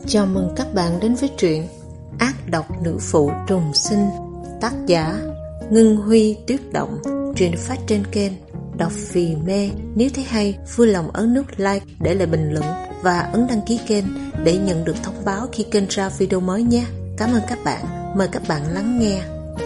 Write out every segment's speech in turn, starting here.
Chào mừng các bạn đến với truyện Ác độc nữ phụ trùng sinh, tác giả Ngân Huy Tuyết Động. Truyện phát trên kênh Đọc Vì Mê. Nếu thấy hay, vui lòng ấn nút like, để lại bình luận và ấn đăng ký kênh để nhận được thông báo khi kênh ra video mới nhé. Cảm ơn các bạn. Mời các bạn lắng nghe.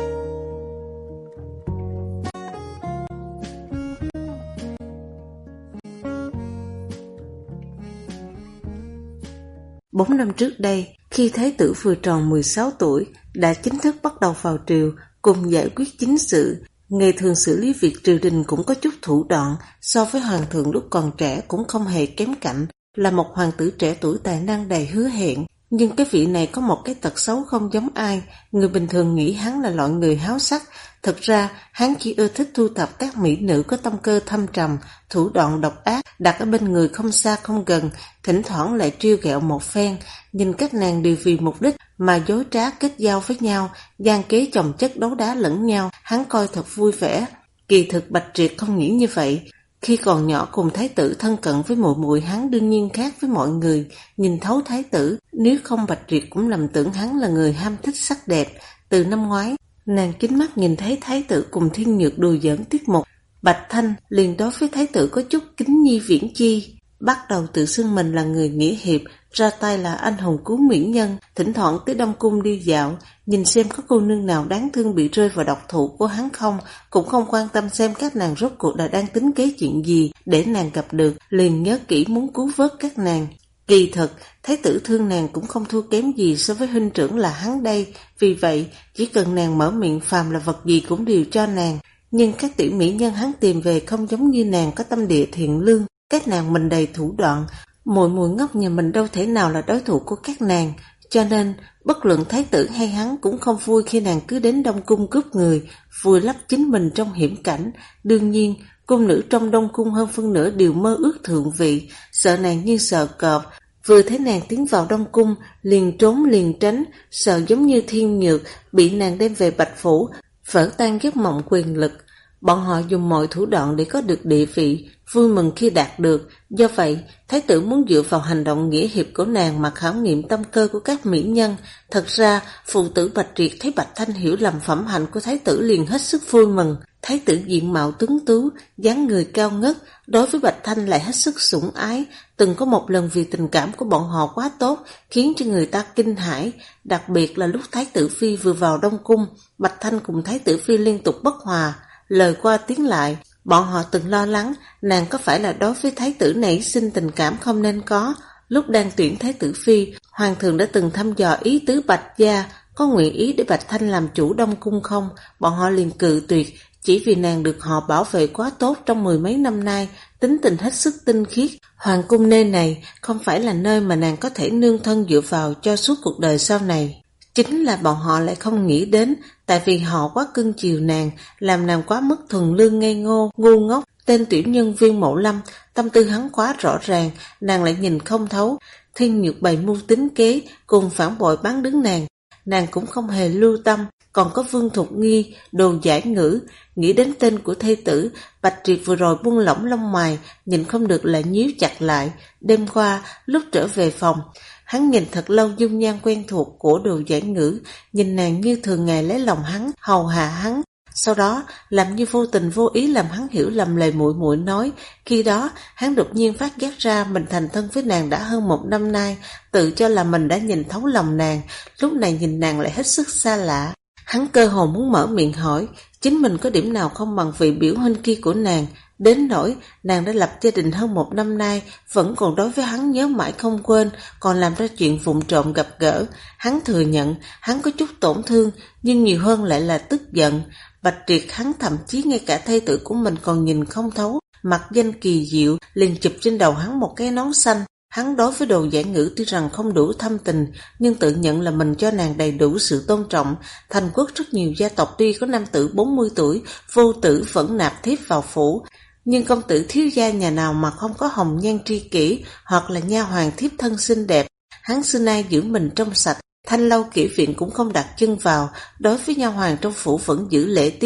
Bốn năm trước đây, khi Thái tử vừa tròn 16 tuổi, đã chính thức bắt đầu vào triều cùng giải quyết chính sự. Ngày thường xử lý việc triều đình cũng có chút thủ đoạn, so với hoàng thượng lúc còn trẻ cũng không hề kém cạnh, là một hoàng tử trẻ tuổi tài năng đầy hứa hẹn. Nhưng cái vị này có một cái tật xấu không giống ai, người bình thường nghĩ hắn là loại người háo sắc. Thực ra, hắn chỉ ưa thích thu thập các mỹ nữ có tâm cơ thâm trầm, thủ đoạn độc ác, đặt ở bên người không xa không gần, thỉnh thoảng lại trêu ghẹo một phen. Nhìn các nàng đều vì mục đích mà dối trá kết giao với nhau, gian kế chồng chất đấu đá lẫn nhau, hắn coi thật vui vẻ. Kỳ thực Bạch Triệt không nghĩ như vậy. Khi còn nhỏ cùng thái tử thân cận với muội muội, hắn đương nhiên khác với mọi người, nhìn thấu thái tử, nếu không Bạch Triệt cũng lầm tưởng hắn là người ham thích sắc đẹp. Từ năm ngoái, nàng chính mắt nhìn thấy thái tử cùng Thiên Nhược đùa giỡn tiết mục, Bạch Thanh liền đối với thái tử có chút kính nhi viễn chi, bắt đầu tự xưng mình là người nghĩa hiệp, ra tay là anh hùng cứu mỹ nhân, thỉnh thoảng tới Đông Cung đi dạo, nhìn xem có cô nương nào đáng thương bị rơi vào độc thủ của hắn không, cũng không quan tâm xem các nàng rốt cuộc là đang tính kế chuyện gì để nàng gặp được, liền nhớ kỹ muốn cứu vớt các nàng. Kỳ thật, thái tử thương nàng cũng không thua kém gì so với huynh trưởng là hắn đây, vì vậy chỉ cần nàng mở miệng phàm là vật gì cũng đều cho nàng. Nhưng các tiểu mỹ nhân hắn tìm về không giống như nàng có tâm địa thiện lương, các nàng mình đầy thủ đoạn, muội muội ngốc nhà mình đâu thể nào là đối thủ của các nàng, cho nên bất luận thái tử hay hắn cũng không vui khi nàng cứ đến Đông Cung cướp người, vùi lấp chính mình trong hiểm cảnh. Đương nhiên, cung nữ trong Đông Cung hơn phân nửa đều mơ ước thượng vị, sợ nàng như sợ cọp, vừa thấy nàng tiến vào Đông Cung liền trốn liền tránh, sợ giống như Thiên Nhược bị nàng đem về Bạch Phủ, vỡ tan giấc mộng quyền lực. Bọn họ dùng mọi thủ đoạn để có được địa vị, vui mừng khi đạt được. Do vậy, thái tử muốn dựa vào hành động nghĩa hiệp của nàng mà khảo nghiệm tâm cơ của các mỹ nhân. Thật ra, phụ tử Bạch Triệt thấy Bạch Thanh hiểu lầm phẩm hạnh của thái tử liền hết sức vui mừng. Thái tử diện mạo tuấn tú, dáng người cao ngất, đối với Bạch Thanh lại hết sức sủng ái. Từng có một lần vì tình cảm của bọn họ quá tốt, khiến cho người ta kinh hãi. Đặc biệt là lúc Thái tử Phi vừa vào Đông Cung, Bạch Thanh cùng Thái tử Phi liên tục bất hòa, lời qua tiếng lại. Bọn họ từng lo lắng nàng có phải là đối với thái tử nảy sinh tình cảm không nên có. Lúc đang tuyển thái tử Phi, hoàng thượng đã từng thăm dò ý tứ Bạch gia có nguyện ý để Bạch Thanh làm chủ Đông Cung không. Bọn họ liền cự tuyệt, chỉ vì nàng được họ bảo vệ quá tốt trong mười mấy năm nay, tính tình hết sức tinh khiết. Hoàng cung nơi này không phải là nơi mà nàng có thể nương thân dựa vào cho suốt cuộc đời sau này. Chính là bọn họ lại không nghĩ đến, tại vì họ quá cưng chiều nàng, làm nàng quá mức thuần lương ngây ngô, ngu ngốc. Tên tiểu nhân Viên Mộ Lâm, tâm tư hắn quá rõ ràng, nàng lại nhìn không thấu. Thiên Nhược bày mưu tính kế, cùng phản bội bán đứng nàng cũng không hề lưu tâm. Còn có Vương Thục Nghi, Đồ Giải Ngữ, nghĩ đến tên của thê tử, Bạch Triệt vừa rồi buông lỏng lông mày, nhìn không được lại nhíu chặt lại. Đêm qua, lúc trở về phòng, hắn nhìn thật lâu dung nhan quen thuộc của Đồ Giải Ngữ, nhìn nàng như thường ngày lấy lòng hắn, hầu hạ hắn. Sau đó, làm như vô tình vô ý làm hắn hiểu lầm lời muội muội nói. Khi đó, hắn đột nhiên phát giác ra mình thành thân với nàng đã hơn 1 năm nay, tự cho là mình đã nhìn thấu lòng nàng, lúc này nhìn nàng lại hết sức xa lạ. Hắn cơ hồ muốn mở miệng hỏi, chính mình có điểm nào không bằng vị biểu huynh kia của nàng, đến nỗi nàng đã lập gia đình hơn 1 năm nay, vẫn còn đối với hắn nhớ mãi không quên, còn làm ra chuyện vụng trộm gặp gỡ. Hắn thừa nhận, hắn có chút tổn thương, nhưng nhiều hơn lại là tức giận. Bạch Triệt hắn thậm chí ngay cả thê tử của mình còn nhìn không thấu, mặc danh kỳ diệu, liền chụp trên đầu hắn một cái nón xanh. Hắn đối với Đồ Giải Ngữ tuy rằng không đủ thâm tình, nhưng tự nhận là mình cho nàng đầy đủ sự tôn trọng. Thành quốc rất nhiều gia tộc tuy có nam tử 40 tuổi, vô tử vẫn nạp thiếp vào phủ, nhưng công tử thiếu gia nhà nào mà không có hồng nhan tri kỷ, hoặc là nha hoàn thiếp thân xinh đẹp. Hắn xưa nay giữ mình trong sạch, thanh lâu kỹ viện cũng không đặt chân vào, đối với nha hoàn trong phủ vẫn giữ lễ tiết.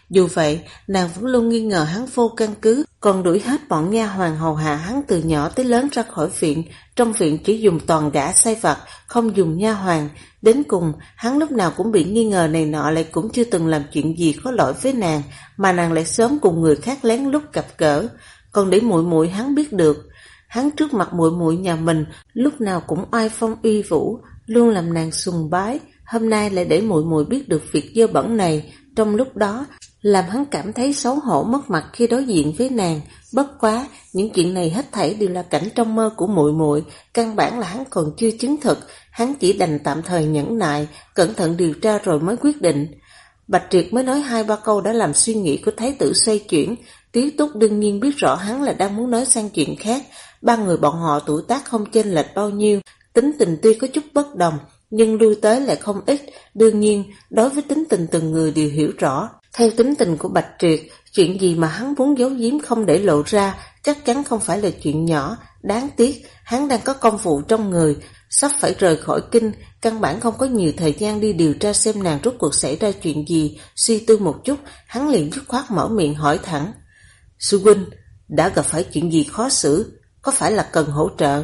Dù vậy, nàng vẫn luôn nghi ngờ hắn vô căn cứ, còn đuổi hết bọn nha hoàn hầu hạ hắn từ nhỏ tới lớn ra khỏi viện. Trong viện chỉ dùng toàn gã sai vặt, không dùng nha hoàn. Đến cùng, hắn lúc nào cũng bị nghi ngờ này nọ, lại cũng chưa từng làm chuyện gì có lỗi với nàng, mà nàng lại sớm cùng người khác lén lút gặp gỡ. Còn để muội muội hắn biết được, hắn trước mặt muội muội nhà mình lúc nào cũng oai phong uy vũ, luôn làm nàng sùng bái. Hôm nay lại để muội muội biết được việc dơ bẩn này, trong lúc đó làm hắn cảm thấy xấu hổ mất mặt khi đối diện với nàng. Bất quá, những chuyện này hết thảy đều là cảnh trong mơ của muội muội, căn bản là hắn còn chưa chứng thực, hắn chỉ đành tạm thời nhẫn nại, cẩn thận điều tra rồi mới quyết định. Bạch Triệt mới nói 2-3 câu đã làm suy nghĩ của thái tử xoay chuyển. Tiếu Túc đương nhiên biết rõ hắn là đang muốn nói sang chuyện khác. Ba người bọn họ tuổi tác không chênh lệch bao nhiêu, tính tình tuy có chút bất đồng, nhưng lui tới lại không ít. Đương nhiên, đối với tính tình từng người đều hiểu rõ. Theo tính tình của Bạch Triệt, chuyện gì mà hắn muốn giấu giếm không để lộ ra, chắc chắn không phải là chuyện nhỏ. Đáng tiếc, hắn đang có công vụ trong người, sắp phải rời khỏi kinh, căn bản không có nhiều thời gian đi điều tra xem nàng rốt cuộc xảy ra chuyện gì. Suy tư một chút, hắn liền dứt khoát mở miệng hỏi thẳng: Sư huynh, đã gặp phải chuyện gì khó xử, có phải là cần hỗ trợ?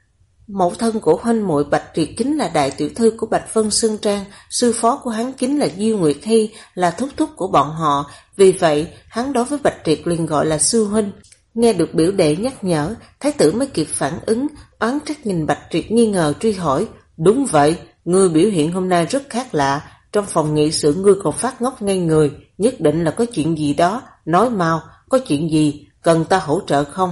Mẫu thân của huynh muội Bạch Triệt chính là đại tiểu thư của Bạch Vân Sơn Trang, sư phó của hắn chính là Diêu Nguyệt Hy, là thúc thúc của bọn họ, vì vậy hắn đối với Bạch Triệt liền gọi là sư huynh. Nghe được biểu đệ nhắc nhở, thái tử mới kịp phản ứng, oán trách nhìn Bạch Triệt nghi ngờ truy hỏi: Đúng vậy, ngươi biểu hiện hôm nay rất khác lạ, trong phòng nghị sự ngươi còn phát ngốc ngay người, nhất định là có chuyện gì đó, nói mau, có chuyện gì, cần ta hỗ trợ không?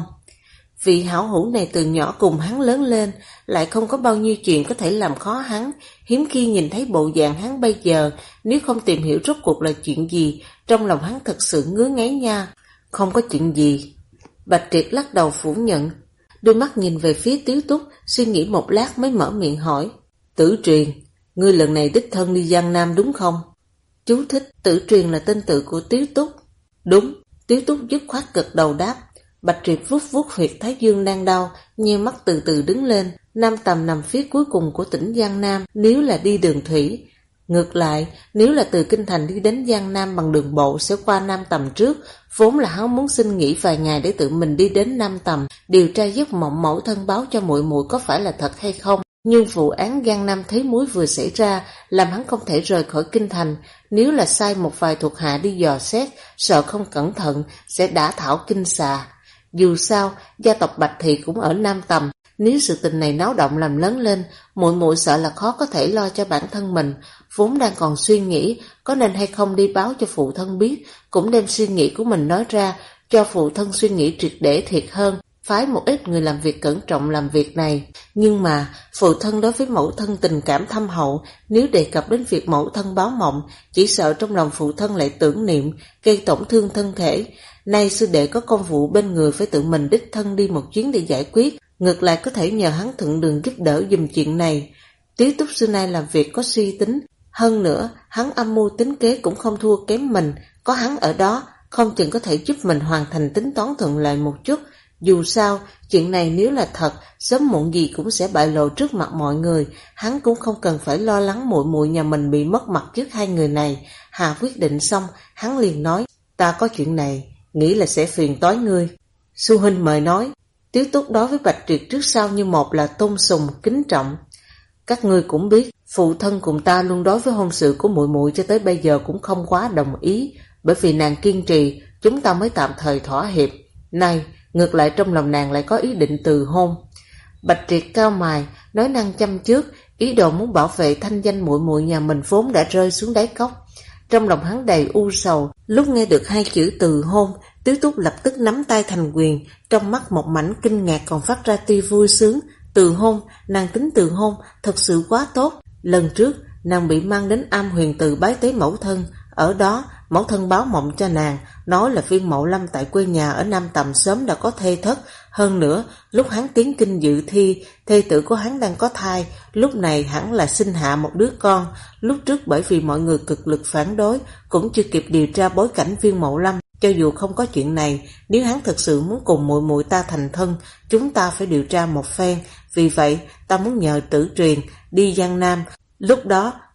Vị hảo hữu này từ nhỏ cùng hắn lớn lên, lại không có bao nhiêu chuyện có thể làm khó hắn, hiếm khi nhìn thấy bộ dạng hắn bây giờ, nếu không tìm hiểu rốt cuộc là chuyện gì, trong lòng hắn thật sự ngứa ngáy nha. Không có chuyện gì. Bạch Triệt lắc đầu phủ nhận, đôi mắt nhìn về phía Tiếu Túc, suy nghĩ một lát mới mở miệng hỏi: Tử Truyền, ngươi lần này đích thân đi Giang Nam đúng không? Chú thích: Tử Truyền là tên tự của Tiếu Túc. Đúng. Tiếu Túc dứt khoát gật đầu đáp. Bạch Triệt vuốt vuốt huyệt thái dương đang đau, nheo mắt từ từ đứng lên. Nam Tầm nằm phía cuối cùng của tỉnh Giang Nam, nếu là đi đường thủy. Ngược lại, nếu là từ Kinh Thành đi đến Giang Nam bằng đường bộ sẽ qua Nam Tầm trước. Vốn là hắn muốn xin nghỉ vài ngày để tự mình đi đến Nam Tầm, điều tra giấc mộng mẫu thân báo cho muội muội có phải là thật hay không. Nhưng vụ án Giang Nam Thế Muối vừa xảy ra, làm hắn không thể rời khỏi Kinh Thành. Nếu là sai một vài thuộc hạ đi dò xét, sợ không cẩn thận sẽ đả thảo kinh xà. Dù sao, gia tộc Bạch Thị cũng ở Nam Tầm, nếu sự tình này náo động làm lớn lên, muội muội sợ là khó có thể lo cho bản thân mình. Vốn đang còn suy nghĩ có nên hay không đi báo cho phụ thân biết, cũng đem suy nghĩ của mình nói ra, cho phụ thân suy nghĩ triệt để thiệt hơn, phái một ít người làm việc cẩn trọng làm việc này. Nhưng mà phụ thân đối với mẫu thân tình cảm thâm hậu, nếu đề cập đến việc mẫu thân báo mộng, chỉ sợ trong lòng phụ thân lại tưởng niệm, gây tổn thương thân thể. Nay sư đệ có công vụ bên người, phải tự mình đích thân đi một chuyến để giải quyết, ngược lại có thể nhờ hắn thuận đường giúp đỡ giùm chuyện này. Tiếu Túc xưa nay làm việc có suy tính, hơn nữa hắn âm mưu tính kế cũng không thua kém mình, có hắn ở đó không chừng có thể giúp mình hoàn thành tính toán thuận lợi một chút. Dù sao, chuyện này nếu là thật, sớm muộn gì cũng sẽ bại lộ trước mặt mọi người, hắn cũng không cần phải lo lắng muội muội nhà mình bị mất mặt trước hai người này. Hạ quyết định xong, hắn liền nói: Ta có chuyện này, nghĩ là sẽ phiền toái ngươi. Sư huynh mời nói. Tiếu Túc đối với Bạch Triệt trước sau như một là tôn sùng, kính trọng. Các ngươi cũng biết, phụ thân cùng ta luôn đối với hôn sự của muội muội cho tới bây giờ cũng không quá đồng ý, bởi vì nàng kiên trì, chúng ta mới tạm thời thỏa hiệp. Này, ngược lại trong lòng nàng lại có ý định từ hôn. Bạch Triệt cao mày, nói năng chăm trước, ý đồ muốn bảo vệ thanh danh muội muội nhà mình vốn đã rơi xuống đáy cốc. Trong lòng hắn đầy u sầu, lúc nghe được hai chữ từ hôn, Tiếu Túc lập tức nắm tay thành quyền, trong mắt một mảnh kinh ngạc còn phát ra tia vui sướng. Từ hôn, nàng tính từ hôn, thật sự quá tốt. Lần trước, nàng bị mang đến Am Huyền Tự bái tế mẫu thân, ở đó mẫu thân báo mộng cho nàng, nói là Viên Mậu Lâm tại quê nhà ở Nam Tầm sớm đã có thê thất. Hơn nữa, lúc hắn tiến kinh dự thi, thê tử của hắn đang có thai, lúc này hẳn là sinh hạ một đứa con. Lúc trước bởi vì mọi người cực lực phản đối, cũng chưa kịp điều tra bối cảnh Viên Mậu Lâm. Cho dù không có chuyện này, nếu hắn thực sự muốn cùng muội muội ta thành thân, chúng ta phải điều tra một phen. Vì vậy, ta muốn nhờ Tử Truyền đi Giang Nam. Lúc đó,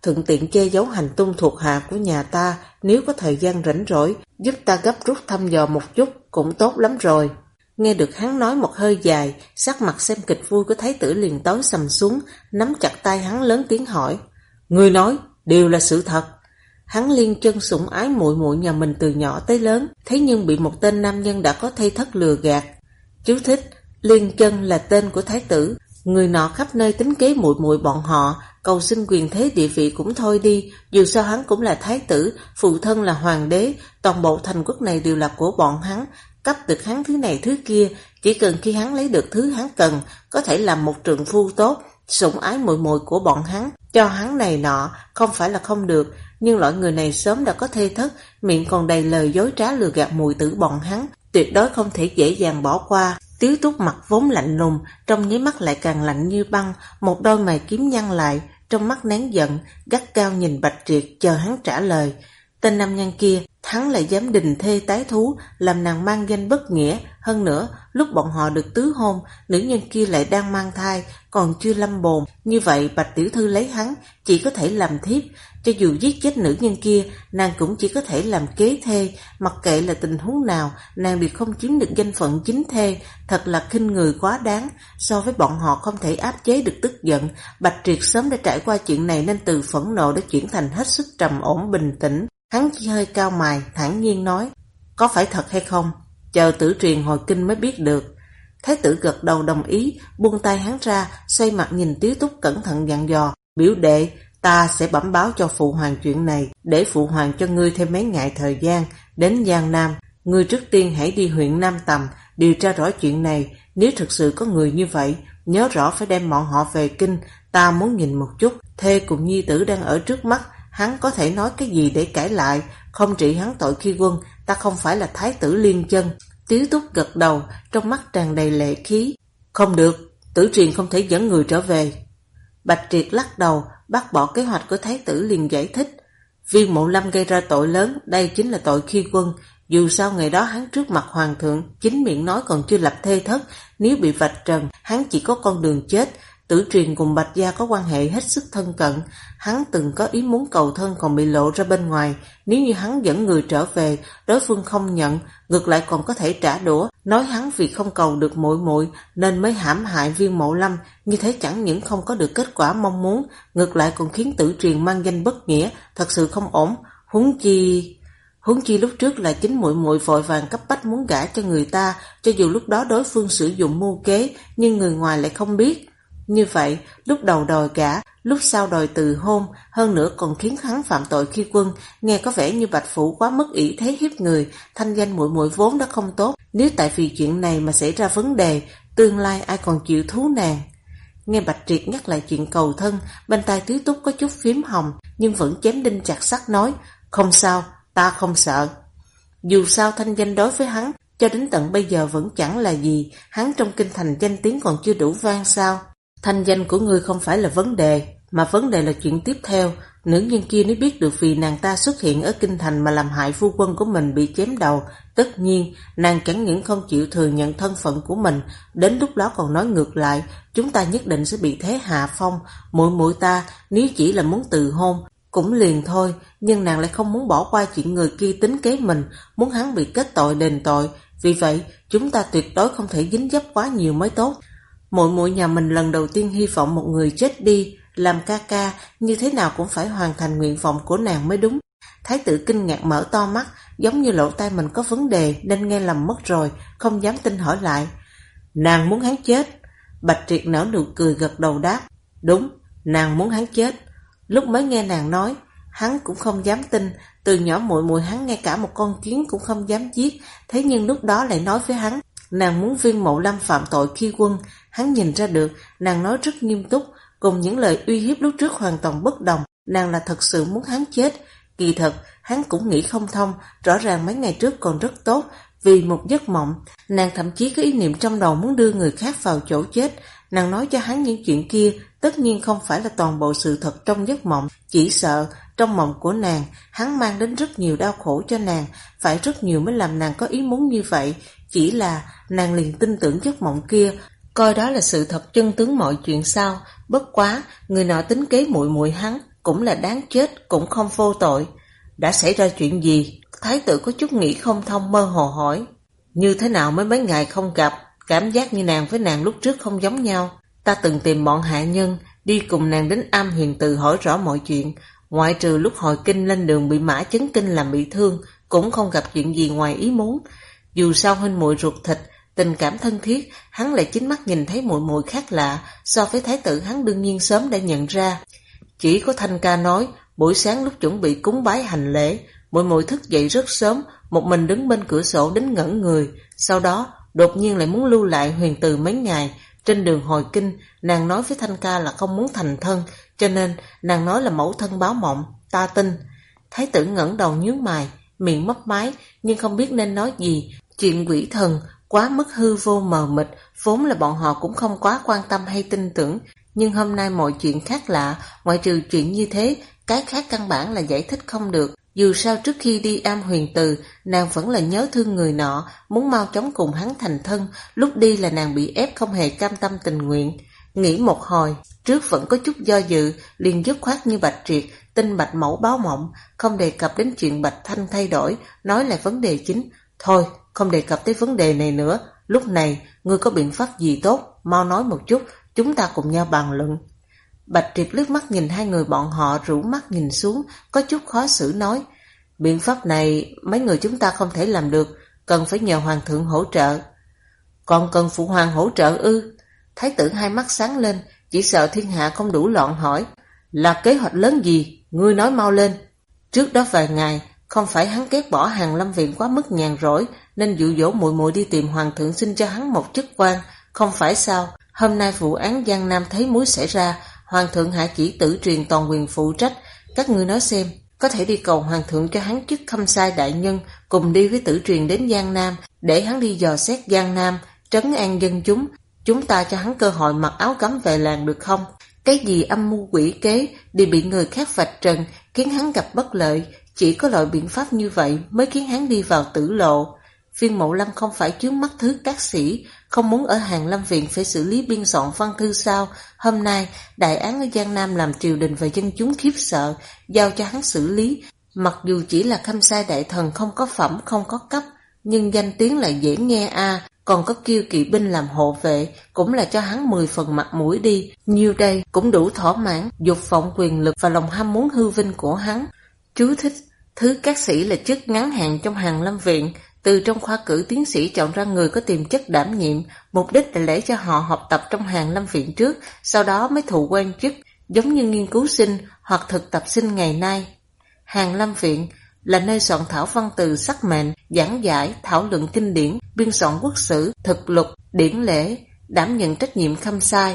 thuận tiện che giấu hành tung thuộc hạ của nhà ta, nếu có thời gian rảnh rỗi, giúp ta gấp rút thăm dò một chút cũng tốt lắm rồi. Nghe được hắn nói một hơi dài, sắc mặt xem kịch vui của thái tử liền tối sầm xuống, nắm chặt tay hắn lớn tiếng hỏi: Ngươi nói đều là sự thật? Hắn Liên Chân sủng ái muội muội nhà mình từ nhỏ tới lớn, thế nhưng bị một tên nam nhân đã có thây thất lừa gạt. Chú thích: Liên Chân là tên của thái tử, người nọ khắp nơi tính kế muội muội bọn họ, cầu xin quyền thế địa vị cũng thôi đi, dù sao hắn cũng là thái tử, phụ thân là hoàng đế, toàn bộ thành quốc này đều là của bọn hắn, cấp được hắn thứ này thứ kia, chỉ cần khi hắn lấy được thứ hắn cần, có thể làm một trượng phu tốt, sủng ái muội muội của bọn hắn, cho hắn này nọ, không phải là không được, nhưng loại người này sớm đã có thê thất, miệng còn đầy lời dối trá lừa gạt muội tử bọn hắn, tuyệt đối không thể dễ dàng bỏ qua. Tiếu Túc mặt vốn lạnh lùng, trong nháy mắt lại càng lạnh như băng, một đôi mày kiếm nhăn lại, trong mắt nén giận, gắt cao nhìn Bạch Triệt chờ hắn trả lời. Tên nam nhân kia, hắn lại dám đình thê tái thú, làm nàng mang danh bất nghĩa. Hơn nữa, lúc bọn họ được tứ hôn, nữ nhân kia lại đang mang thai, còn chưa lâm bồn. Như vậy Bạch tiểu thư lấy hắn, chỉ có thể làm thiếp. Cho dù giết chết nữ nhân kia, nàng cũng chỉ có thể làm kế thê. Mặc kệ là tình huống nào, nàng đều không chiếm được danh phận chính thê. Thật là khinh người quá đáng. So với bọn họ không thể áp chế được tức giận, Bạch Triệt sớm đã trải qua chuyện này nên từ phẫn nộ đã chuyển thành hết sức trầm ổn bình tĩnh. Hắn chỉ hơi cau mày, thản nhiên nói: Có phải thật hay không? Chờ Tử Truyền hồi kinh mới biết được. Thái tử gật đầu đồng ý, buông tay hắn ra, xoay mặt nhìn Tiếu Túc cẩn thận dặn dò: Biểu đệ, ta sẽ bẩm báo cho phụ hoàng chuyện này, để phụ hoàng cho ngươi thêm mấy ngày thời gian. Đến Giang Nam, ngươi trước tiên hãy đi huyện Nam Tầm, điều tra rõ chuyện này. Nếu thực sự có người như vậy, nhớ rõ phải đem bọn họ về kinh. Ta muốn nhìn một chút, thê cùng nhi tử đang ở trước mắt, hắn có thể nói cái gì để cãi lại, không trị hắn tội khi quân, ta không phải là thái tử Liên Chân. Tiếu Túc gật đầu, trong mắt tràn đầy lệ khí. Không được, Tử Truyền không thể dẫn người trở về. Bạch Triệt lắc đầu, bác bỏ kế hoạch của thái tử liền giải thích. Viên Mộ Lâm gây ra tội lớn, đây chính là tội khi quân. Dù sao ngày đó hắn trước mặt hoàng thượng, chính miệng nói còn chưa lập thê thất, nếu bị vạch trần, hắn chỉ có con đường chết. Tử Truyền cùng Bạch gia có quan hệ hết sức thân cận, hắn từng có ý muốn cầu thân còn bị lộ ra bên ngoài. Nếu như hắn dẫn người trở về, đối phương không nhận, ngược lại còn có thể trả đũa, nói hắn vì không cầu được muội muội nên mới hãm hại Viên Mộ Lâm. Như thế chẳng những không có được kết quả mong muốn, ngược lại còn khiến Tử Truyền mang danh bất nghĩa, thật sự không ổn. Huống chi lúc trước là chính muội muội vội vàng cấp bách muốn gả cho người ta, cho dù lúc đó đối phương sử dụng mưu kế, nhưng người ngoài lại không biết. Như vậy, lúc đầu đòi gả, lúc sau đòi từ hôn, hơn nữa còn khiến hắn phạm tội khi quân, nghe có vẻ như Bạch Phủ quá mức ỷ thế hiếp người, thanh danh muội muội vốn đã không tốt, nếu tại vì chuyện này mà xảy ra vấn đề, tương lai ai còn chịu thú nàng. Nghe Bạch Triệt nhắc lại chuyện cầu thân, bên tai Tiếu Túc có chút phím hồng, nhưng vẫn chém đinh chặt sắt nói: Không sao, ta không sợ. Dù sao thanh danh đối với hắn, cho đến tận bây giờ vẫn chẳng là gì, hắn trong kinh thành danh tiếng còn chưa đủ vang sao? Thanh danh của ngươi không phải là vấn đề, mà vấn đề là chuyện tiếp theo. Nữ nhân kia nếu biết được vì nàng ta xuất hiện ở kinh thành mà làm hại phu quân của mình bị chém đầu, tất nhiên nàng chẳng những không chịu thừa nhận thân phận của mình, đến lúc đó còn nói ngược lại, chúng ta nhất định sẽ bị thế hạ phong. Muội muội ta nếu chỉ là muốn từ hôn cũng liền thôi, nhưng nàng lại không muốn bỏ qua chuyện người kia tính kế mình, muốn hắn bị kết tội đền tội. Vì vậy chúng ta tuyệt đối không thể dính dấp quá nhiều mới tốt. Muội muội nhà mình lần đầu tiên hy vọng một người chết đi, làm ca ca như thế nào cũng phải hoàn thành nguyện vọng của nàng mới đúng. Thái tử kinh ngạc mở to mắt, giống như lỗ tai mình có vấn đề nên nghe lầm mất rồi, không dám tin hỏi lại. Nàng muốn hắn chết? Bạch Triệt nở nụ cười gật đầu đáp. Đúng, nàng muốn hắn chết. Lúc mới nghe nàng nói, hắn cũng không dám tin, từ nhỏ muội muội hắn ngay cả một con kiến cũng không dám giết, thế nhưng lúc đó lại nói với hắn, nàng muốn Viên Mộ Lâm phạm tội khi quân. Hắn nhìn ra được, nàng nói rất nghiêm túc, cùng những lời uy hiếp lúc trước hoàn toàn bất đồng, nàng là thật sự muốn hắn chết. Kỳ thật, hắn cũng nghĩ không thông, rõ ràng mấy ngày trước còn rất tốt, vì một giấc mộng, nàng thậm chí có ý niệm trong đầu muốn đưa người khác vào chỗ chết. Nàng nói cho hắn những chuyện kia, tất nhiên không phải là toàn bộ sự thật trong giấc mộng, chỉ sợ trong mộng của nàng, hắn mang đến rất nhiều đau khổ cho nàng, phải rất nhiều mới làm nàng có ý muốn như vậy. Chỉ là nàng liền tin tưởng giấc mộng kia, coi đó là sự thật chân tướng mọi chuyện sao. Bất quá, người nọ tính kế muội muội hắn, cũng là đáng chết, cũng không vô tội. Đã xảy ra chuyện gì? Thái tử có chút nghĩ không thông, mơ hồ hỏi. Như thế nào mới mấy ngày không gặp, cảm giác như nàng với nàng lúc trước không giống nhau. Ta từng tìm bọn hạ nhân, đi cùng nàng đến Am Huyền Từ hỏi rõ mọi chuyện. Ngoại trừ lúc hồi kinh lên đường bị mã chấn kinh làm bị thương, cũng không gặp chuyện gì ngoài ý muốn. Dù sao huynh muội ruột thịt, tình cảm thân thiết, hắn lại chính mắt nhìn thấy muội muội khác lạ, so với thái tử hắn đương nhiên sớm đã nhận ra. Chỉ có Thanh ca nói, buổi sáng lúc chuẩn bị cúng bái hành lễ, muội muội thức dậy rất sớm, một mình đứng bên cửa sổ đến ngẩn người, sau đó đột nhiên lại muốn lưu lại Huyền Từ mấy ngày. Trên đường hồi kinh, nàng nói với Thanh ca là không muốn thành thân, cho nên nàng nói là mẫu thân báo mộng, ta tin. Thái tử ngẩng đầu nhướng mày, miệng mấp máy, nhưng không biết nên nói gì. Chuyện quỷ thần quá mức hư vô mờ mịt, vốn là bọn họ cũng không quá quan tâm hay tin tưởng, nhưng hôm nay mọi chuyện khác lạ, ngoại trừ chuyện như thế, cái khác căn bản là giải thích không được. Dù sao trước khi đi Am Huyền Từ, nàng vẫn là nhớ thương người nọ, muốn mau chóng cùng hắn thành thân, lúc đi là nàng bị ép không hề cam tâm tình nguyện. Nghĩ một hồi, trước vẫn có chút do dự, liền dứt khoát như Bạch Triệt, tin Bạch Mẫu báo mộng, không đề cập đến chuyện Bạch Thanh thay đổi, nói lại vấn đề chính. Thôi, không đề cập tới vấn đề này nữa, lúc này, ngươi có biện pháp gì tốt, mau nói một chút, chúng ta cùng nhau bàn luận. Bạch Triệt liếc mắt nhìn hai người bọn họ, rũ mắt nhìn xuống, có chút khó xử nói. Biện pháp này mấy người chúng ta không thể làm được, cần phải nhờ hoàng thượng hỗ trợ. Còn cần phụ hoàng hỗ trợ ư? Thái tử hai mắt sáng lên, chỉ sợ thiên hạ không đủ loạn hỏi. Là kế hoạch lớn gì? Ngươi nói mau lên. Trước đó vài ngày, không phải hắn ghét bỏ Hàn Lâm Viện quá mức nhàn rỗi, nên dụ dỗ muội muội đi tìm hoàng thượng xin cho hắn một chức quan, không phải sao? Hôm nay vụ án Giang Nam thấy muối xảy ra, hoàng thượng hạ chỉ tử truyền toàn quyền phụ trách, các ngươi nói xem, có thể đi cầu hoàng thượng cho hắn chức khâm sai đại nhân, cùng đi với tử truyền đến Giang Nam, để hắn đi dò xét Giang Nam, trấn an dân chúng, chúng ta cho hắn cơ hội mặc áo gấm về làng được không? Cái gì âm mưu quỷ kế đều bị người khác vạch trần, khiến hắn gặp bất lợi, chỉ có loại biện pháp như vậy mới khiến hắn đi vào tử lộ. Viên Mộ Lâm không phải chướng mắt thứ các sĩ, không muốn ở Hàn Lâm Viện phải xử lý biên soạn văn thư sao? Hôm nay, đại án ở Giang Nam làm triều đình và dân chúng khiếp sợ, giao cho hắn xử lý. Mặc dù chỉ là khâm sai đại thần không có phẩm, không có cấp, nhưng danh tiếng lại dễ nghe còn có Kiêu kỵ binh làm hộ vệ, cũng là cho hắn 10 phần mặt mũi đi. Nhiêu đây cũng đủ thỏa mãn dục vọng quyền lực và lòng ham muốn hư vinh của hắn. Chú thích: thứ các sĩ là chức ngắn hạn trong Hàn Lâm Viện, từ trong khoa cử tiến sĩ chọn ra người có tiềm chất đảm nhiệm, mục đích là để cho họ học tập trong Hàn Lâm Viện trước, sau đó mới thụ quan chức, giống như nghiên cứu sinh hoặc thực tập sinh ngày nay. Hàn Lâm Viện là nơi soạn thảo văn từ sắc mệnh, giảng giải, thảo luận kinh điển, biên soạn quốc sử, thực lục, điển lễ, đảm nhận trách nhiệm khâm sai.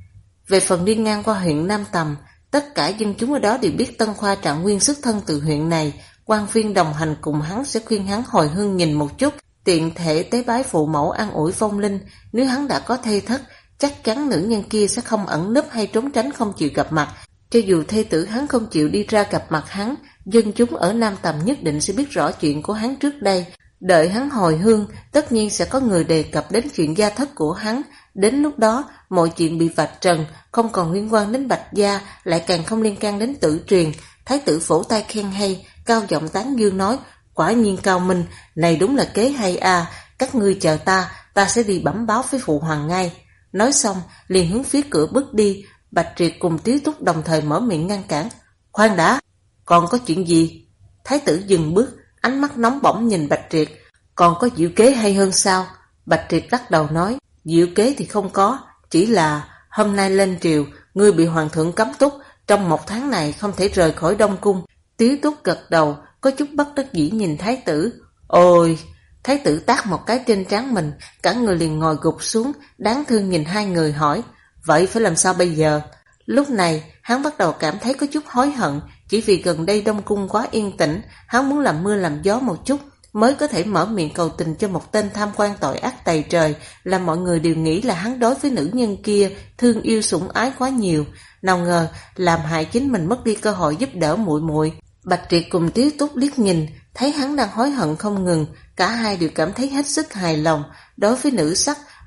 Về phần đi ngang qua huyện Nam Tầm, tất cả dân chúng ở đó đều biết Tân Khoa Trạng Nguyên xuất thân từ huyện này. Quan viên đồng hành cùng hắn sẽ khuyên hắn hồi hương nhìn một chút, tiện thể tế bái phụ mẫu an ủi vong linh. Nếu hắn đã có thê thất, chắc chắn nữ nhân kia sẽ không ẩn nấp hay trốn tránh không chịu gặp mặt. Cho dù thê tử hắn không chịu đi ra gặp mặt hắn, dân chúng ở Nam Tầm nhất định sẽ biết rõ chuyện của hắn trước đây. Đợi hắn hồi hương, tất nhiên sẽ có người đề cập đến chuyện gia thất của hắn. Đến lúc đó, mọi chuyện bị vạch trần, không còn liên quan đến Bạch gia, lại càng không liên can đến tử truyền. Thái tử vỗ tay khen hay, cao giọng tán dương nói, quả nhiên cao minh, này đúng là kế hay các ngươi chờ ta sẽ đi bẩm báo với phụ hoàng ngay. Nói xong, liền hướng phía cửa bước đi. Bạch Triệt cùng Tiếu Túc đồng thời mở miệng ngăn cản. Khoan đã, còn có chuyện gì? Thái tử dừng bước, ánh mắt nóng bỏng nhìn Bạch Triệt. Còn có diệu kế hay hơn sao? Bạch Triệt lắc đầu nói, diệu kế thì không có, chỉ là hôm nay lên triều, ngươi bị hoàng thượng cấm túc, trong 1 tháng này không thể rời khỏi Đông Cung. Tiếu Túc gật đầu, có chút bất đắc dĩ nhìn thái tử. Ôi! Thái tử tát một cái trên trán mình, cả người liền ngồi gục xuống, đáng thương nhìn hai người hỏi, vậy phải làm sao bây giờ? Lúc này, hắn bắt đầu cảm thấy có chút hối hận, chỉ vì gần đây Đông Cung quá yên tĩnh, hắn muốn làm mưa làm gió một chút, mới có thể mở miệng cầu tình cho một tên tham quan tội ác tày trời, làm mọi người đều nghĩ là hắn đối với nữ nhân kia thương yêu sủng ái quá nhiều, nào ngờ làm hại chính mình mất đi cơ hội giúp đỡ muội muội. Bạch Triệt cùng Tiếu Túc liếc nhìn, thấy hắn đang hối hận không ngừng, cả hai đều cảm thấy hết sức hài lòng. Đối với nữ sắc,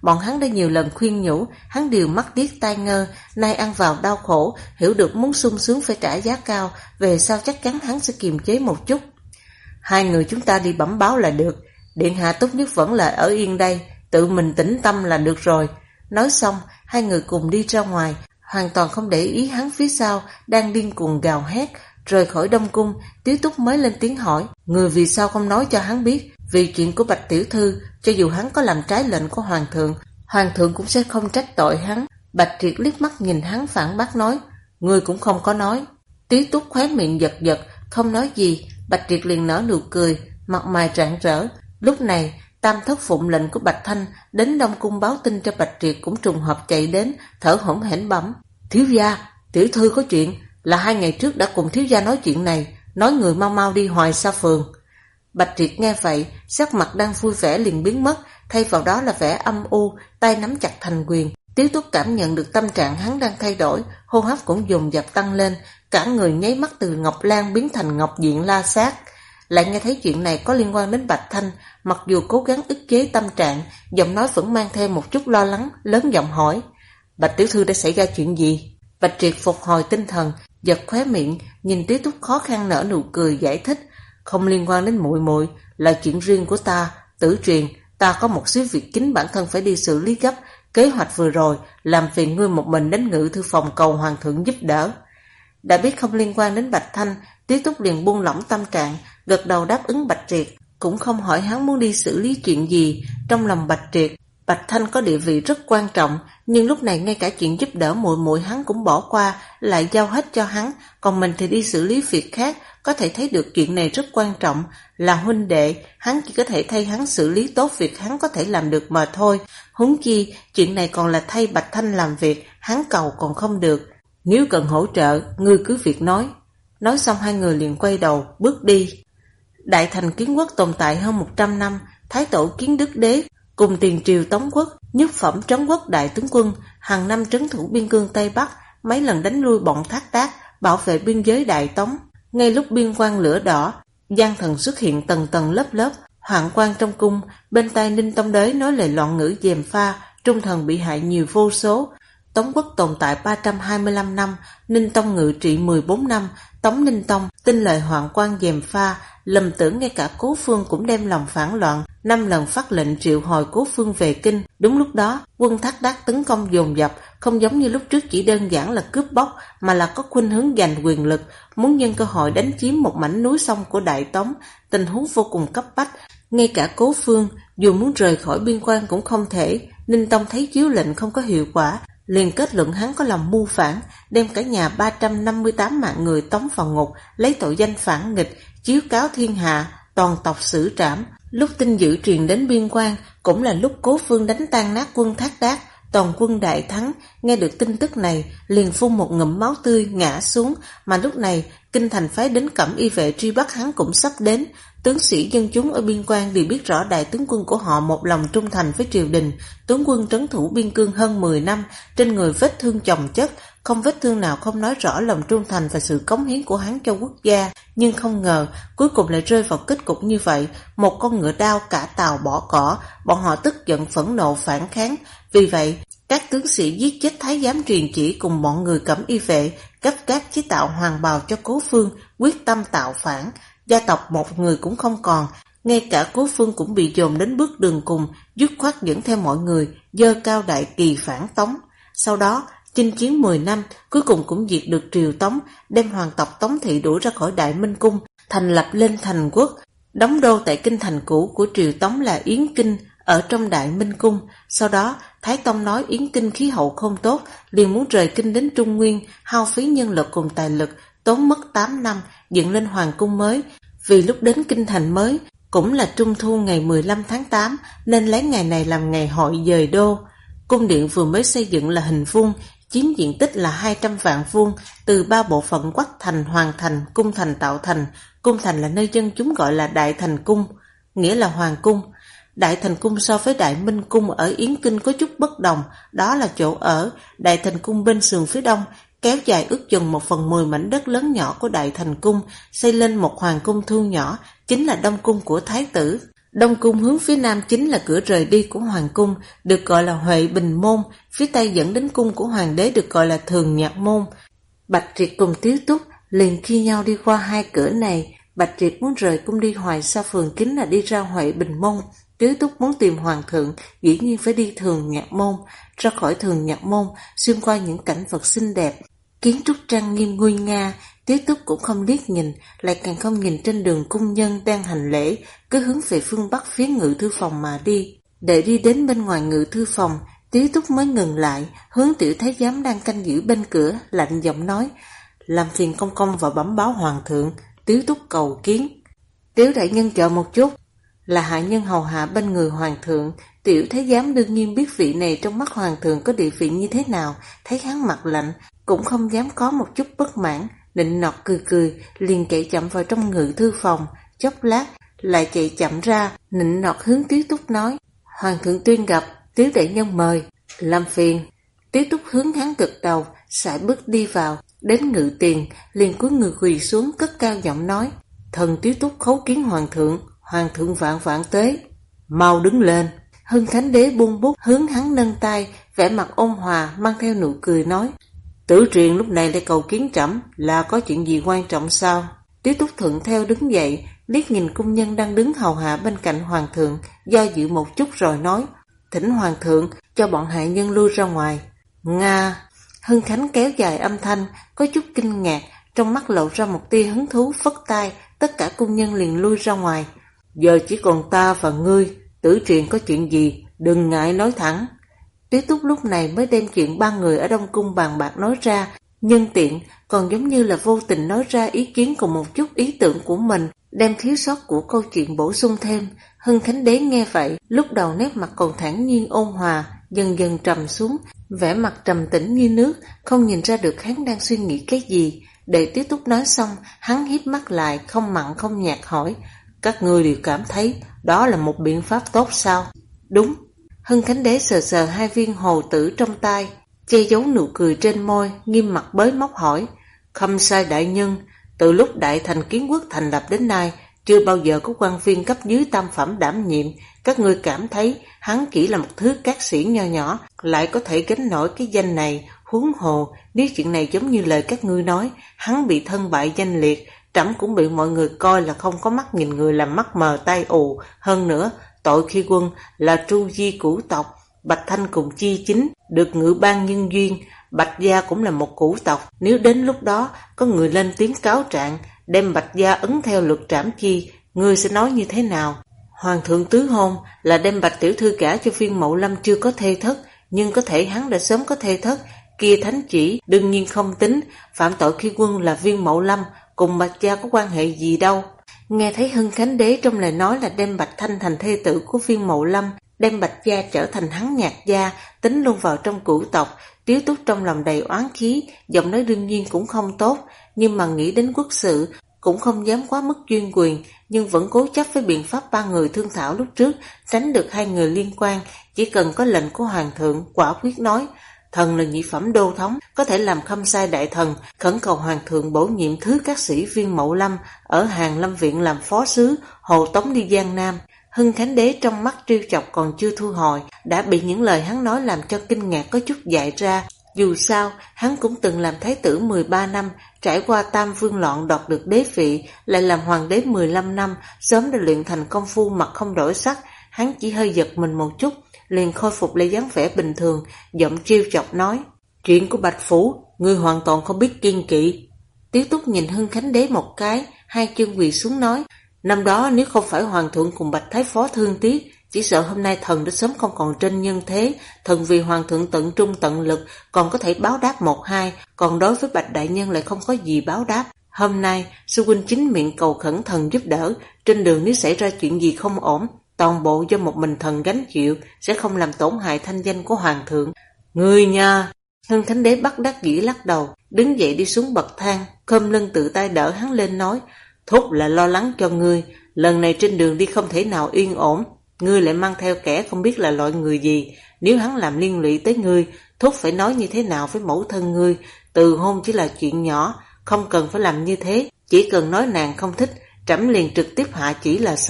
bọn hắn đã nhiều lần khuyên nhủ, hắn đều mắt điếc tai ngơ, nay ăn vào đau khổ, hiểu được muốn sung sướng phải trả giá cao, về sau chắc chắn hắn sẽ kiềm chế một chút. Hai người chúng ta đi bẩm báo là được, điện hạ tốt nhất vẫn là ở yên đây, tự mình tĩnh tâm là được rồi. Nói xong, hai người cùng đi ra ngoài, hoàn toàn không để ý hắn phía sau đang điên cuồng gào hét. Rời khỏi Đông Cung, Tiếu Túc mới lên tiếng hỏi, người vì sao không nói cho hắn biết? Vì chuyện của Bạch tiểu thư, cho dù hắn có làm trái lệnh của hoàng thượng cũng sẽ không trách tội hắn. Bạch Triệt liếc mắt nhìn hắn phản bác nói, người cũng không có nói. Tiếu Túc khóe miệng giật giật, không nói gì. Bạch Triệt liền nở nụ cười, mặt mày rạng rỡ. Lúc này, Tam Thất phụng lệnh của Bạch Thanh đến Đông Cung báo tin cho Bạch Triệt cũng trùng hợp chạy đến, thở hổn hển bẩm, thiếu gia, tiểu thư có chuyện, là 2 ngày trước đã cùng thiếu gia nói chuyện này, nói người mau mau đi Hoài Sa Phường. Bạch Triệt nghe vậy, sắc mặt đang vui vẻ liền biến mất, thay vào đó là vẻ âm u, tay nắm chặt thành quyền. Tiếu Túc cảm nhận được tâm trạng hắn đang thay đổi, hô hấp cũng dồn dập tăng lên, cả người nháy mắt từ Ngọc Lan biến thành Ngọc Diện La Sát. Lại nghe thấy chuyện này có liên quan đến Bạch Thanh, mặc dù cố gắng ức chế tâm trạng, giọng nói vẫn mang thêm một chút lo lắng, lớn giọng hỏi, Bạch tiểu thư đã xảy ra chuyện gì? Bạch Triệt phục hồi tinh thần, giật khóe miệng, nhìn Tiếu Túc khó khăn nở nụ cười giải thích, không liên quan đến muội muội, là chuyện riêng của ta, Tử Truyền, ta có một số việc chính bản thân phải đi xử lý gấp, kế hoạch vừa rồi làm phiền ngươi một mình đến Ngự thư phòng cầu hoàng thượng giúp đỡ. Đã biết không liên quan đến Bạch Thanh, Tiếu Túc liền buông lỏng tâm trạng, gật đầu đáp ứng Bạch Triệt, cũng không hỏi hắn muốn đi xử lý chuyện gì. Trong lòng Bạch Triệt, Bạch Thanh có địa vị rất quan trọng, nhưng lúc này ngay cả chuyện giúp đỡ muội muội hắn cũng bỏ qua, lại giao hết cho hắn, còn mình thì đi xử lý việc khác. Có thể thấy được chuyện này rất quan trọng, là huynh đệ, hắn chỉ có thể thay hắn xử lý tốt việc hắn có thể làm được mà thôi. Huống chi, chuyện này còn là thay Bạch Thanh làm việc, hắn cầu còn không được. Nếu cần hỗ trợ, ngươi cứ việc nói. Nói xong hai người liền quay đầu, bước đi. Đại Thành Kiến Quốc tồn tại hơn 100 năm, Thái tổ Kiến Đức Đế cùng tiền triều Tống Quốc, nhất phẩm trấn quốc đại tướng quân, hàng năm trấn thủ biên cương Tây Bắc, mấy lần đánh lui bọn Thác Đác, bảo vệ biên giới Đại Tống. Ngay lúc biên quan lửa đỏ, gian thần xuất hiện tầng tầng lớp lớp, hoạn quan trong cung, bên tai Ninh Tông Đế nói lời loạn ngữ gièm pha, trung thần bị hại nhiều vô số. Tống quốc tồn tại 325 năm, Ninh Tông ngự trị 14 năm, Tống Ninh Tông tin lời hoạn quan gièm pha, lầm tưởng ngay cả Cố Phương cũng đem lòng phản loạn, 5 lần phát lệnh triệu hồi Cố Phương về kinh. Đúng lúc đó, quân Thác Đác tấn công dồn dập, không giống như lúc trước chỉ đơn giản là cướp bóc, mà là có khuynh hướng giành quyền lực, muốn nhân cơ hội đánh chiếm một mảnh núi sông của Đại Tống, tình huống vô cùng cấp bách. Ngay cả Cố Phương, dù muốn rời khỏi biên quan cũng không thể. Ninh Tông thấy chiếu lệnh không có hiệu quả, liền kết luận hắn có lòng mưu phản, đem cả nhà 358 mạng người tống vào ngục, lấy tội danh phản nghịch, chiếu cáo thiên hạ, toàn tộc xử trảm. Lúc tin dữ truyền đến biên quan, cũng là lúc Cố Phương đánh tan nát quân Thác Đác, toàn quân đại thắng. Nghe được tin tức này, liền phun một ngụm máu tươi ngã xuống, mà lúc này kinh thành phái đến Cẩm Y vệ truy bắt hắn cũng sắp đến. Tướng sĩ dân chúng ở biên quan đều biết rõ đại tướng quân của họ một lòng trung thành với triều đình. Tướng quân trấn thủ biên cương hơn 10 năm, trên người vết thương chồng chất, không vết thương nào không nói rõ lòng trung thành và sự cống hiến của hắn cho quốc gia. Nhưng không ngờ, cuối cùng lại rơi vào kết cục như vậy, một con ngựa đao cả tàu bỏ cỏ. Bọn họ tức giận phẫn nộ phản kháng. Vì vậy, các tướng sĩ giết chết thái giám truyền chỉ cùng bọn người Cẩm Y vệ, gấp gáp chế tạo hoàng bào cho Cố Phương, quyết tâm tạo phản. Gia tộc một người cũng không còn, ngay cả Cố Phương cũng bị dồn đến bước đường cùng, dứt khoát dẫn theo mọi người, giơ cao đại kỳ phản Tống. Sau đó, chinh chiến 10 năm, cuối cùng cũng diệt được triều Tống, đem hoàng tộc Tống thị đuổi ra khỏi Đại Minh Cung, thành lập lên thành quốc. Đóng đô tại kinh thành cũ của triều Tống là Yến Kinh, ở trong Đại Minh Cung. Sau đó, Thái Tông nói Yến Kinh khí hậu không tốt, liền muốn rời kinh đến Trung Nguyên, hao phí nhân lực cùng tài lực, tốn mất 8 năm, dựng lên hoàng cung mới. Vì lúc đến kinh thành mới, cũng là trung thu ngày 15 tháng 8, nên lấy ngày này làm ngày hội dời đô. Cung điện vừa mới xây dựng là hình vuông, chiếm diện tích là 200 vạn vuông, từ 3 bộ phận quách thành, hoàng thành, cung thành tạo thành. Cung thành là nơi dân chúng gọi là Đại Thành Cung, nghĩa là hoàng cung. Đại Thành Cung so với Đại Minh Cung ở Yến Kinh có chút bất đồng, đó là chỗ ở. Đại Thành Cung bên sườn phía đông, kéo dài ước chừng 1/10 mảnh đất lớn nhỏ của Đại Thành Cung, xây lên một hoàng cung thu nhỏ, chính là Đông Cung của Thái tử. Đông cung hướng phía nam chính là cửa rời đi của hoàng cung, được gọi là Huệ Bình Môn, phía tây dẫn đến cung của hoàng đế được gọi là Thường Nhạc Môn. Bạch Triệt cùng Tiếu Túc liền khi nhau đi qua hai cửa này. Bạch Triệt muốn rời cung đi hoài xa phường kính là đi ra Huệ Bình Môn. Tiếu Túc muốn tìm hoàng thượng, dĩ nhiên phải đi Thường Nhạc Môn. Ra khỏi Thường Nhạc Môn, xuyên qua những cảnh vật xinh đẹp, kiến trúc trang nghiêm nguy nga. Tiếu Túc cũng không liếc nhìn, lại càng không nhìn trên đường cung nhân đang hành lễ, cứ hướng về phương bắc phía ngự thư phòng mà đi. Để đi đến bên ngoài ngự thư phòng, Tiếu Túc mới ngừng lại, hướng tiểu thái giám đang canh giữ bên cửa, lạnh giọng nói: làm phiền công công và bẩm báo hoàng thượng, Tiếu Túc cầu kiến. Tiếu đại nhân chờ một chút. Là hạ nhân hầu hạ bên người hoàng thượng, tiểu thái giám đương nhiên biết vị này trong mắt hoàng thượng có địa vị như thế nào, thấy hắn mặt lạnh, cũng không dám có một chút bất mãn, nịnh nọt cười cười, liền chạy chậm vào trong ngự thư phòng, chốc lát lại chạy chậm ra, nịnh nọt hướng Tiếu Túc nói: hoàng thượng tuyên gặp, Tiếu đại nhân mời. Làm phiền. Tiếu Túc hướng hắn gật đầu, sải bước đi vào, đến ngự tiền, liền cúi người quỳ xuống, cất cao giọng nói: thần Tiếu Túc khấu kiến hoàng thượng vạn vạn tế. Mau đứng lên. Hưng Khánh đế buông bút hướng hắn nâng tay, vẻ mặt ôn hòa mang theo nụ cười nói: Tử Truyền lúc này lại cầu kiến trẫm, là có chuyện gì quan trọng sao? Tiếu Túc thuận theo đứng dậy, liếc nhìn cung nhân đang đứng hầu hạ bên cạnh hoàng thượng, do dự một chút rồi nói: thỉnh hoàng thượng cho bọn hạ nhân lui ra ngoài. Nga. Hưng Khánh kéo dài âm thanh, có chút kinh ngạc, trong mắt lộ ra một tia hứng thú, phất tay, tất cả cung nhân liền lui ra ngoài. Giờ chỉ còn ta và ngươi, Tử Truyền có chuyện gì, đừng ngại nói thẳng. Tiếu Túc lúc này mới đem chuyện ba người ở Đông Cung bàn bạc nói ra, nhân tiện còn giống như là vô tình nói ra ý kiến cùng một chút ý tưởng của mình, đem thiếu sót của câu chuyện bổ sung thêm. Hưng Khánh đế nghe vậy, lúc đầu nét mặt còn thản nhiên ôn hòa, dần dần trầm xuống, vẻ mặt trầm tĩnh như nước, không nhìn ra được hắn đang suy nghĩ cái gì. Để Tiếu Túc nói xong, hắn híp mắt lại, không mặn không nhạt hỏi: các ngươi đều cảm thấy đó là một biện pháp tốt sao? Đúng. Hưng Khánh đế sờ sờ hai viên hồ tử trong tay, che giấu nụ cười trên môi, nghiêm mặt bới móc hỏi: Khâm sai đại nhân, từ lúc Đại Thành Kiến Quốc thành lập đến nay, chưa bao giờ có quan viên cấp dưới tam phẩm đảm nhiệm, các ngươi cảm thấy hắn chỉ là một thứ cát sĩ nho nhỏ, lại có thể gánh nổi cái danh này. Huống hồ, nếu chuyện này giống như lời các ngươi nói, hắn bị thân bại danh liệt, trẫm cũng bị mọi người coi là không có mắt nhìn người, làm mắt mờ tai ù. Hơn nữa, tội khi quân là tru di cửu tộc, Bạch Thanh cùng Chi Chính được ngự ban nhân duyên, Bạch gia cũng là một cửu tộc. Nếu đến lúc đó có người lên tiếng cáo trạng, đem Bạch gia ấn theo luật trảm chi, ngươi sẽ nói như thế nào? Hoàng thượng tứ hôn là đem Bạch tiểu thư gả cho Viên Mậu Lâm chưa có thê thất, nhưng có thể hắn đã sớm có thê thất, kia thánh chỉ đương nhiên không tính. Phạm tội khi quân là Viên Mậu Lâm, cùng Bạch gia có quan hệ gì đâu. Nghe thấy Hưng Khánh đế trong lời nói là đem Bạch Thanh thành thê tử của Viên Mậu Lâm, đem Bạch gia trở thành hắn Nhạc gia, tính luôn vào trong cửu tộc, Tiếu Túc trong lòng đầy oán khí, giọng nói đương nhiên cũng không tốt, nhưng mà nghĩ đến quốc sự, cũng không dám quá mức chuyên quyền, nhưng vẫn cố chấp với biện pháp ba người thương thảo lúc trước, tránh được hai người liên quan, chỉ cần có lệnh của hoàng thượng, quả quyết nói: thần là nhị phẩm đô thống, có thể làm khâm sai đại thần, khẩn cầu hoàng thượng bổ nhiệm thứ các sĩ Viên Mậu Lâm ở Hàng Lâm viện làm phó sứ, hộ tống đi Giang Nam. Hưng Khánh đế trong mắt trêu chọc còn chưa thu hồi, đã bị những lời hắn nói làm cho kinh ngạc có chút dại ra. Dù sao, hắn cũng từng làm thái tử 13 năm, trải qua tam vương loạn đoạt được đế vị, lại làm hoàng đế 15 năm, sớm đã luyện thành công phu mặt không đổi sắc. Hắn chỉ hơi giật mình một chút, liền khôi phục lại dáng vẻ bình thường, giọng trêu chọc nói: chuyện của Bạch Phủ, ngươi hoàn toàn không biết kiêng kỵ. Tiếu Túc nhìn Hưng Khánh đế một cái, hai chân quỳ xuống nói: năm đó nếu không phải hoàng thượng cùng Bạch Thái Phó thương tiếc, chỉ sợ hôm nay thần đã sớm không còn trên nhân thế. Thần vì hoàng thượng tận trung tận lực, còn có thể báo đáp một hai, còn đối với Bạch đại nhân lại không có gì báo đáp. Hôm nay sư huynh chính miệng cầu khẩn thần giúp đỡ, trên đường nếu xảy ra chuyện gì không ổn, toàn bộ do một mình thần gánh chịu, sẽ không làm tổn hại thanh danh của hoàng thượng. Ngươi nha! Hưng Thánh đế bất đắc dĩ lắc đầu, đứng dậy đi xuống bậc thang, khom lưng tự tay đỡ hắn lên nói: thúc là lo lắng cho ngươi, lần này trên đường đi không thể nào yên ổn, ngươi lại mang theo kẻ không biết là loại người gì, nếu hắn làm liên lụy tới ngươi, thúc phải nói như thế nào với mẫu thân ngươi? Từ hôn chỉ là chuyện nhỏ, không cần phải làm như thế, chỉ cần nói nàng không thích, trẫm liền trực tiếp hạ chỉ là xong.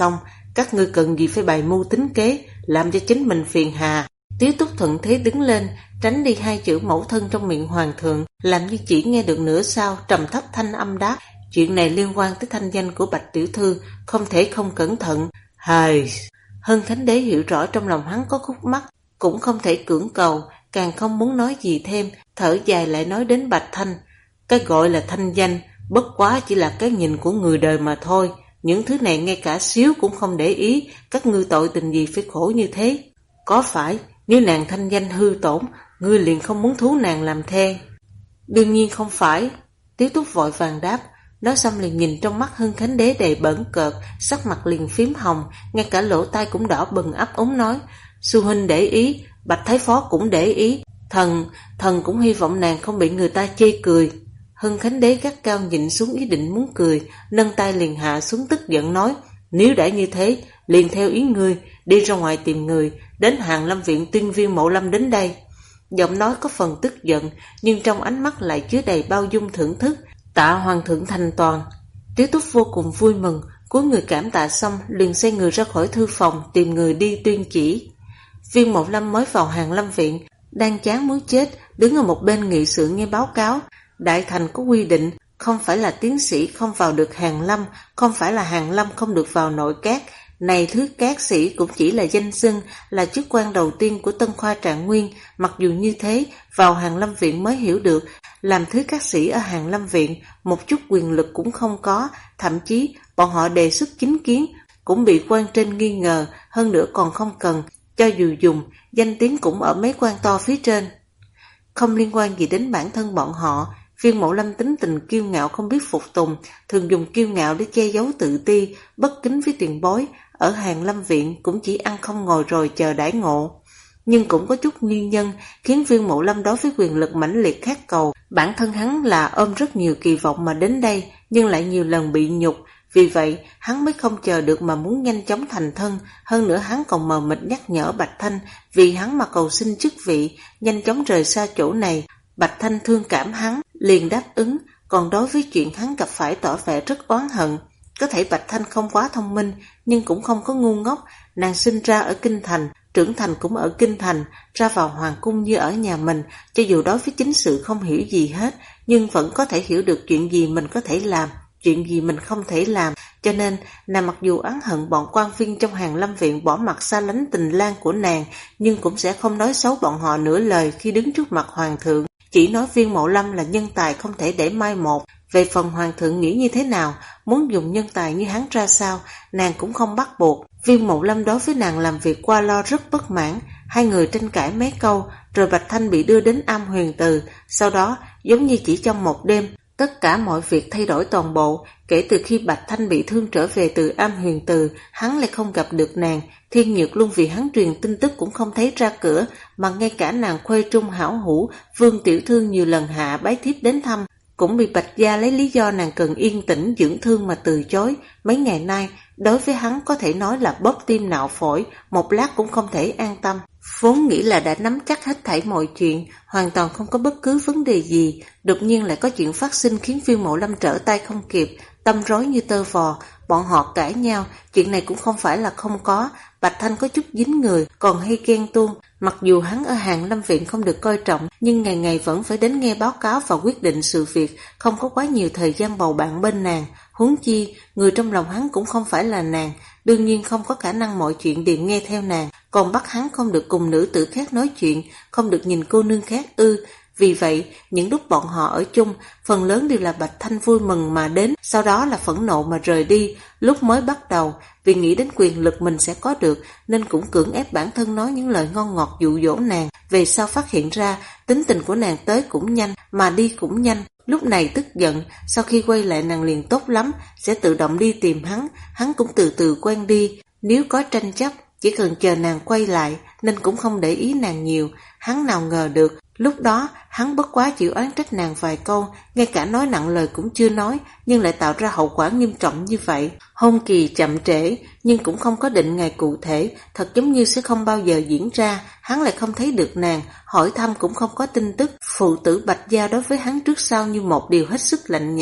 Các ngươi cần gì phải bày mưu tính kế, làm cho chính mình phiền hà. Tiếu Túc thuận thế đứng lên, tránh đi hai chữ mẫu thân trong miệng hoàng thượng, làm như chỉ nghe được nửa sau, trầm thấp thanh âm đáp: chuyện này liên quan tới thanh danh của Bạch tiểu thư, không thể không cẩn thận. Hài. Hân Khánh Đế hiểu rõ trong lòng hắn có khúc mắc, cũng không thể cưỡng cầu, càng không muốn nói gì thêm, thở dài lại nói đến Bạch Thanh. Cái gọi là thanh danh, bất quá chỉ là cái nhìn của người đời mà thôi. Những thứ này ngay cả xíu cũng không để ý, các ngươi tội tình gì phải khổ như thế? Có phải, nếu nàng thanh danh hư tổn, ngươi liền không muốn thú nàng làm thê? Đương nhiên không phải. Tiếu Túc vội vàng đáp. Nói xong liền nhìn trong mắt Hân Khánh Đế đầy bẩn cợt, sắc mặt liền phím hồng, ngay cả lỗ tai cũng đỏ bừng, ấp úng nói: Sư huynh để ý, Bạch Thái Phó cũng để ý, thần cũng hy vọng nàng không bị người ta chê cười. Hân Khánh Đế gắt cao nhịn xuống ý định muốn cười, nâng tay liền hạ xuống tức giận nói: Nếu đã như thế, liền theo ý ngươi, đi ra ngoài tìm người, đến Hàn Lâm Viện tuyên viên Mộ Lâm đến đây. Giọng nói có phần tức giận, nhưng trong ánh mắt lại chứa đầy bao dung thưởng thức. Tạ hoàng thượng thành toàn. Tiếu Túc vô cùng vui mừng, cúi người cảm tạ xong liền xoay người ra khỏi thư phòng tìm người đi tuyên chỉ. Viên Mộ Lâm mới vào Hàn Lâm Viện, đang chán muốn chết, đứng ở một bên nghị sự nghe báo cáo. Đại thành có quy định, không phải là tiến sĩ không vào được Hàn Lâm, không phải là Hàn Lâm không được vào nội các. Này thứ cát sĩ cũng chỉ là danh xưng, là chức quan đầu tiên của Tân Khoa Trạng Nguyên. Mặc dù như thế, vào Hàn Lâm Viện mới hiểu được, làm thứ cát sĩ ở Hàn Lâm Viện một chút quyền lực cũng không có, thậm chí bọn họ đề xuất chính kiến cũng bị quan trên nghi ngờ, hơn nữa còn không cần, cho dù dùng, danh tiếng cũng ở mấy quan to phía trên. Không liên quan gì đến bản thân bọn họ. Viên Mộ Lâm tính tình kiêu ngạo không biết phục tùng, thường dùng kiêu ngạo để che giấu tự ti, bất kính với tiền bối. Ở Hàn Lâm Viện cũng chỉ ăn không ngồi rồi chờ đãi ngộ. Nhưng cũng có chút nguyên nhân khiến Viên Mộ Lâm đối với quyền lực mãnh liệt khát cầu. Bản thân hắn là ôm rất nhiều kỳ vọng mà đến đây, nhưng lại nhiều lần bị nhục. Vì vậy hắn mới không chờ được mà muốn nhanh chóng thành thân. Hơn nữa hắn còn mờ mịt nhắc nhở Bạch Thanh, vì hắn mà cầu xin chức vị, nhanh chóng rời xa chỗ này. Bạch Thanh thương cảm hắn, liền đáp ứng. Còn đối với chuyện hắn gặp phải tỏ vẻ rất oán hận. Có thể Bạch Thanh không quá thông minh, nhưng cũng không có ngu ngốc. Nàng sinh ra ở Kinh Thành, trưởng thành cũng ở Kinh Thành, ra vào hoàng cung như ở nhà mình. Cho dù đối với chính sự không hiểu gì hết, nhưng vẫn có thể hiểu được chuyện gì mình có thể làm, chuyện gì mình không thể làm. Cho nên nàng mặc dù oán hận bọn quan viên trong Hàn Lâm Viện bỏ mặt xa lánh tình lang của nàng, nhưng cũng sẽ không nói xấu bọn họ nửa lời khi đứng trước mặt hoàng thượng. Chỉ nói Viên Mộ Lâm là nhân tài không thể để mai một. Về phần hoàng thượng nghĩ như thế nào, muốn dùng nhân tài như hắn ra sao, nàng cũng không bắt buộc. Viên Mộ Lâm đối với nàng làm việc qua lo rất bất mãn. Hai người tranh cãi mấy câu, rồi Bạch Thanh bị đưa đến Am Huyền Từ. Sau đó, giống như chỉ trong một đêm, tất cả mọi việc thay đổi toàn bộ. Kể từ khi Bạch Thanh bị thương trở về từ Am Huyền Từ, hắn lại không gặp được nàng. Thiên Nhược luôn vì hắn truyền tin tức cũng không thấy ra cửa, mà ngay cả nàng Khuê Trung hảo hữu Vương Tiểu Thư nhiều lần hạ bái thiếp đến thăm, cũng bị Bạch Gia lấy lý do nàng cần yên tĩnh dưỡng thương mà từ chối. Mấy ngày nay, đối với hắn có thể nói là bóp tim nạo phổi, một lát cũng không thể an tâm. Vốn nghĩ là đã nắm chắc hết thảy mọi chuyện, hoàn toàn không có bất cứ vấn đề gì, đột nhiên lại có chuyện phát sinh khiến Viên Mộ Lâm trở tay không kịp, tâm rối như tơ vò. Bọn họ cãi nhau, chuyện này cũng không phải là không có. Bạch Thanh có chút dính người, còn hay ghen tuông. Mặc dù hắn ở Hàn Lâm Viện không được coi trọng, nhưng ngày ngày vẫn phải đến nghe báo cáo và quyết định sự việc, không có quá nhiều thời gian bầu bạn bên nàng. Huống chi, người trong lòng hắn cũng không phải là nàng, đương nhiên không có khả năng mọi chuyện đều nghe theo nàng, còn bắt hắn không được cùng nữ tử khác nói chuyện, không được nhìn cô nương khác ư. Vì vậy, những lúc bọn họ ở chung, phần lớn đều là Bạch Thanh vui mừng mà đến, sau đó là phẫn nộ mà rời đi. Lúc mới bắt đầu, vì nghĩ đến quyền lực mình sẽ có được, nên cũng cưỡng ép bản thân nói những lời ngon ngọt dụ dỗ nàng. Về sau phát hiện ra, tính tình của nàng tới cũng nhanh, mà đi cũng nhanh. Lúc này tức giận, sau khi quay lại nàng liền tốt lắm, sẽ tự động đi tìm hắn cũng từ từ quen đi. Nếu có tranh chấp, chỉ cần chờ nàng quay lại, nên cũng không để ý nàng nhiều. Hắn nào ngờ được, lúc đó hắn bất quá chịu oán trách nàng vài câu, ngay cả nói nặng lời cũng chưa nói, nhưng lại tạo ra hậu quả nghiêm trọng như vậy. Hôn kỳ chậm trễ, nhưng cũng không có định ngày cụ thể, thật giống như sẽ không bao giờ diễn ra. Hắn lại không thấy được nàng, hỏi thăm cũng không có tin tức. Phụ tử Bạch Gia đối với hắn trước sau như một điều hết sức lạnh nhạt.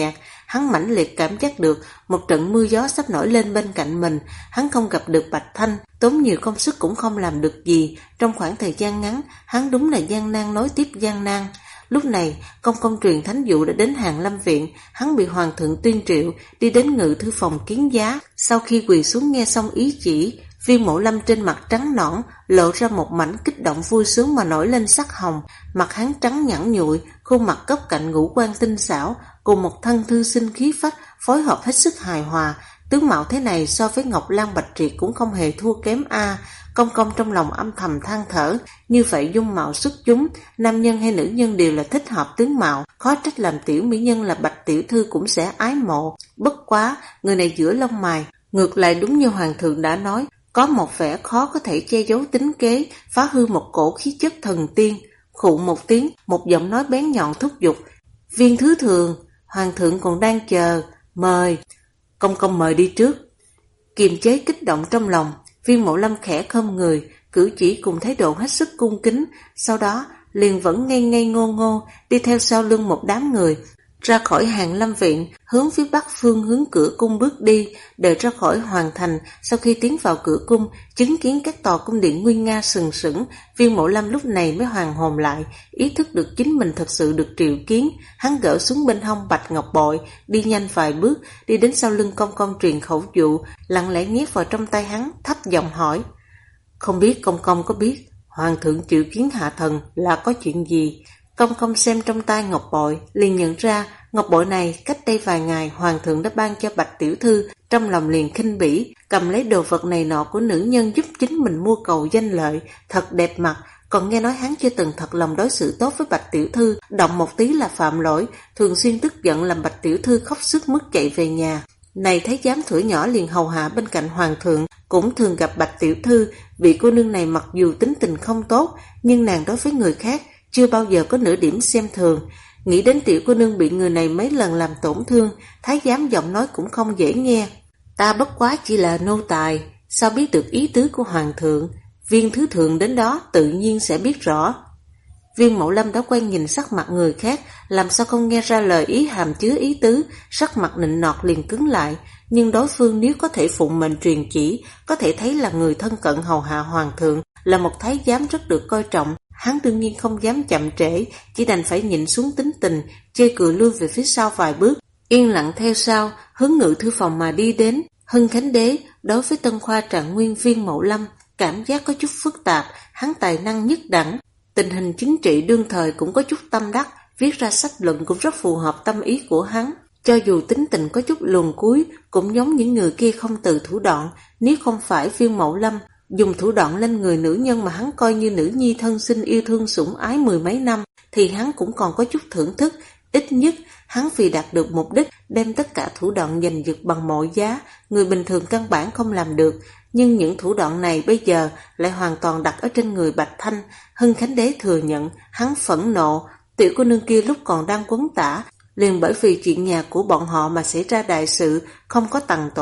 hắn mãnh liệt cảm giác được một trận mưa gió sắp nổi lên bên cạnh mình. Hắn không gặp được Bạch Thanh, tốn nhiều công sức cũng không làm được gì. Trong khoảng thời gian ngắn, hắn đúng là gian nan nối tiếp gian nan. Lúc này, công truyền thánh dụ đã đến Hàn Lâm Viện, hắn bị hoàng thượng tuyên triệu, đi đến ngự thư phòng kiến giá. Sau khi quỳ xuống nghe xong ý chỉ, Viên Mộ Lâm trên mặt trắng nõn, lộ ra một mảnh kích động vui sướng mà nổi lên sắc hồng. Mặt hắn trắng nhẵn nhụi, khuôn mặt góc cạnh ngũ quan tinh xảo, cùng một thân thư sinh khí phách, phối hợp hết sức hài hòa. Tướng mạo thế này so với Ngọc Lan Bạch Triệt cũng không hề thua kém a. Công trong lòng âm thầm than thở, như vậy dung mạo xuất chúng, nam nhân hay nữ nhân đều là thích hợp tướng mạo, khó trách làm tiểu mỹ nhân là Bạch tiểu thư cũng sẽ ái mộ. Bất quá, người này giữa lông mày, ngược lại đúng như hoàng thượng đã nói, có một vẻ khó có thể che giấu tính kế, phá hư một cổ khí chất thần tiên. Khụ một tiếng, một giọng nói bén nhọn thúc giục, Viên thứ thường, hoàng thượng còn đang chờ, mời. Công mời đi trước. Kiềm chế kích động trong lòng, Viên Mộ Lâm khẽ khom người, cử chỉ cùng thái độ hết sức cung kính, sau đó liền vẫn ngây ngô đi theo sau lưng một đám người, ra khỏi Hàn Lâm Viện, hướng phía bắc phương hướng cửa cung bước đi. Đợi ra khỏi hoàng thành, sau khi tiến vào cửa cung, chứng kiến các tòa cung điện nguy nga sừng sững, Viên Mộ Lâm lúc này mới hoàn hồn lại, ý thức được chính mình thật sự được triệu kiến. Hắn gỡ xuống bên hông bạch ngọc bội, đi nhanh vài bước, đi đến sau lưng công truyền khẩu dụ, lặng lẽ nhét vào trong tay hắn, thấp giọng hỏi, không biết công có biết hoàng thượng triệu kiến hạ thần là có chuyện gì? Công xem trong tay ngọc bội, liền nhận ra ngọc bội này cách đây vài ngày hoàng thượng đã ban cho Bạch tiểu thư, trong lòng liền khinh bỉ, cầm lấy đồ vật này nọ của nữ nhân giúp chính mình mua cầu danh lợi, thật đẹp mặt. Còn nghe nói hắn chưa từng thật lòng đối xử tốt với Bạch tiểu thư, động một tí là phạm lỗi, thường xuyên tức giận làm Bạch tiểu thư khóc sướt mướt chạy về nhà. Này thái giám tuổi nhỏ liền hầu hạ bên cạnh hoàng thượng, cũng thường gặp Bạch tiểu thư. Vị cô nương này mặc dù tính tình không tốt, nhưng nàng đối với người khác chưa bao giờ có nửa điểm xem thường. Nghĩ đến tiểu cô nương bị người này mấy lần làm tổn thương, thái giám giọng nói cũng không dễ nghe, ta bất quá chỉ là nô tài, sao biết được ý tứ của hoàng thượng? Viên thứ thượng đến đó tự nhiên sẽ biết rõ. Viên Mộ Lâm đã quen nhìn sắc mặt người khác, làm sao không nghe ra lời ý hàm chứa ý tứ, sắc mặt nịnh nọt liền cứng lại. Nhưng đối phương nếu có thể phụng mệnh truyền chỉ, có thể thấy là người thân cận hầu hạ hoàng thượng, là một thái giám rất được coi trọng. Hắn đương nhiên không dám chậm trễ, chỉ đành phải nhịn xuống tính tình, chê cười lui về phía sau vài bước, yên lặng theo sau, hướng ngự thư phòng mà đi đến. Hưng Khánh Đế đối với Tân Khoa Trạng Nguyên Viên Mộ Lâm cảm giác có chút phức tạp, hắn tài năng nhất đẳng, tình hình chính trị đương thời cũng có chút tâm đắc, viết ra sách luận cũng rất phù hợp tâm ý của hắn. Cho dù tính tình có chút luồn cuối, cũng giống những người kia không từ thủ đoạn. Nếu không phải Viên Mộ Lâm dùng thủ đoạn lên người nữ nhân mà hắn coi như nữ nhi thân sinh yêu thương sủng ái mười mấy năm, thì hắn cũng còn có chút thưởng thức. Ít nhất, hắn vì đạt được mục đích, đem tất cả thủ đoạn giành giật bằng mọi giá, người bình thường căn bản không làm được. Nhưng những thủ đoạn này bây giờ lại hoàn toàn đặt ở trên người Bạch Thanh. Hưng Khánh Đế thừa nhận, hắn phẫn nộ, tiểu cô nương kia lúc còn đang quấn tả, liền bởi vì chuyện nhà của bọn họ mà xảy ra đại sự, không có tầng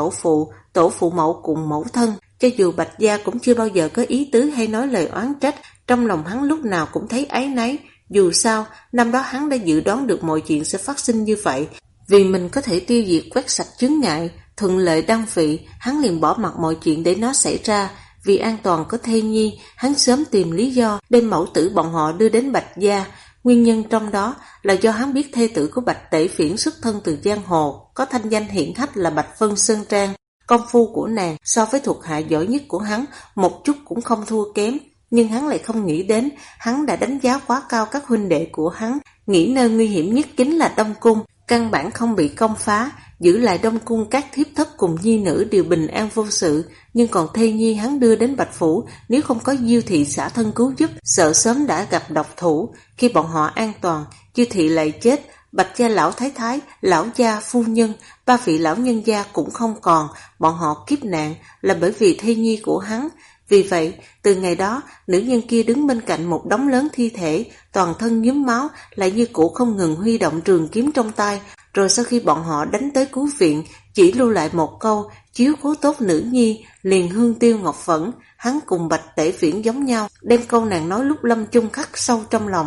tổ phụ mẫu cùng mẫu thân. Cho dù Bạch gia cũng chưa bao giờ có ý tứ hay nói lời oán trách, trong lòng hắn lúc nào cũng thấy áy náy. Dù sao, năm đó hắn đã dự đoán được mọi chuyện sẽ phát sinh như vậy. Vì mình có thể tiêu diệt quét sạch chướng ngại, thuận lợi đăng vị, hắn liền bỏ mặc mọi chuyện để nó xảy ra. Vì an toàn của thê nhi, hắn sớm tìm lý do đem mẫu tử bọn họ đưa đến Bạch gia. Nguyên nhân trong đó là do hắn biết thê tử của Bạch Tể Phiển xuất thân từ giang hồ, có thanh danh hiển hách là Bạch Vân Sơn Trang. Công phu của nàng so với thuộc hạ giỏi nhất của hắn một chút cũng không thua kém. Nhưng hắn lại không nghĩ đến, hắn đã đánh giá quá cao các huynh đệ của hắn, nghĩ nơi nguy hiểm nhất chính là Đông Cung, căn bản không bị công phá, giữ lại Đông Cung các thiếp thất cùng nhi nữ đều bình an vô sự. Nhưng còn thê nhi hắn đưa đến Bạch Phủ, nếu không có Diêu thị xả thân cứu giúp, sợ sớm đã gặp độc thủ. Khi bọn họ an toàn, Diêu thị lại chết, Bạch gia lão thái thái, lão gia phu nhân, ba vị lão nhân gia cũng không còn. Bọn họ kiếp nạn là bởi vì thê nhi của hắn. Vì vậy, từ ngày đó, nữ nhân kia đứng bên cạnh một đống lớn thi thể, toàn thân nhuốm máu, lại như cũ không ngừng huy động trường kiếm trong tay. Rồi sau khi bọn họ đánh tới cứu viện, chỉ lưu lại một câu, chiếu cố tốt nữ nhi, liền hương tiêu ngọc phẫn. Hắn cùng Bạch Tể Viễn giống nhau, đem câu nàng nói lúc lâm chung khắc sâu trong lòng.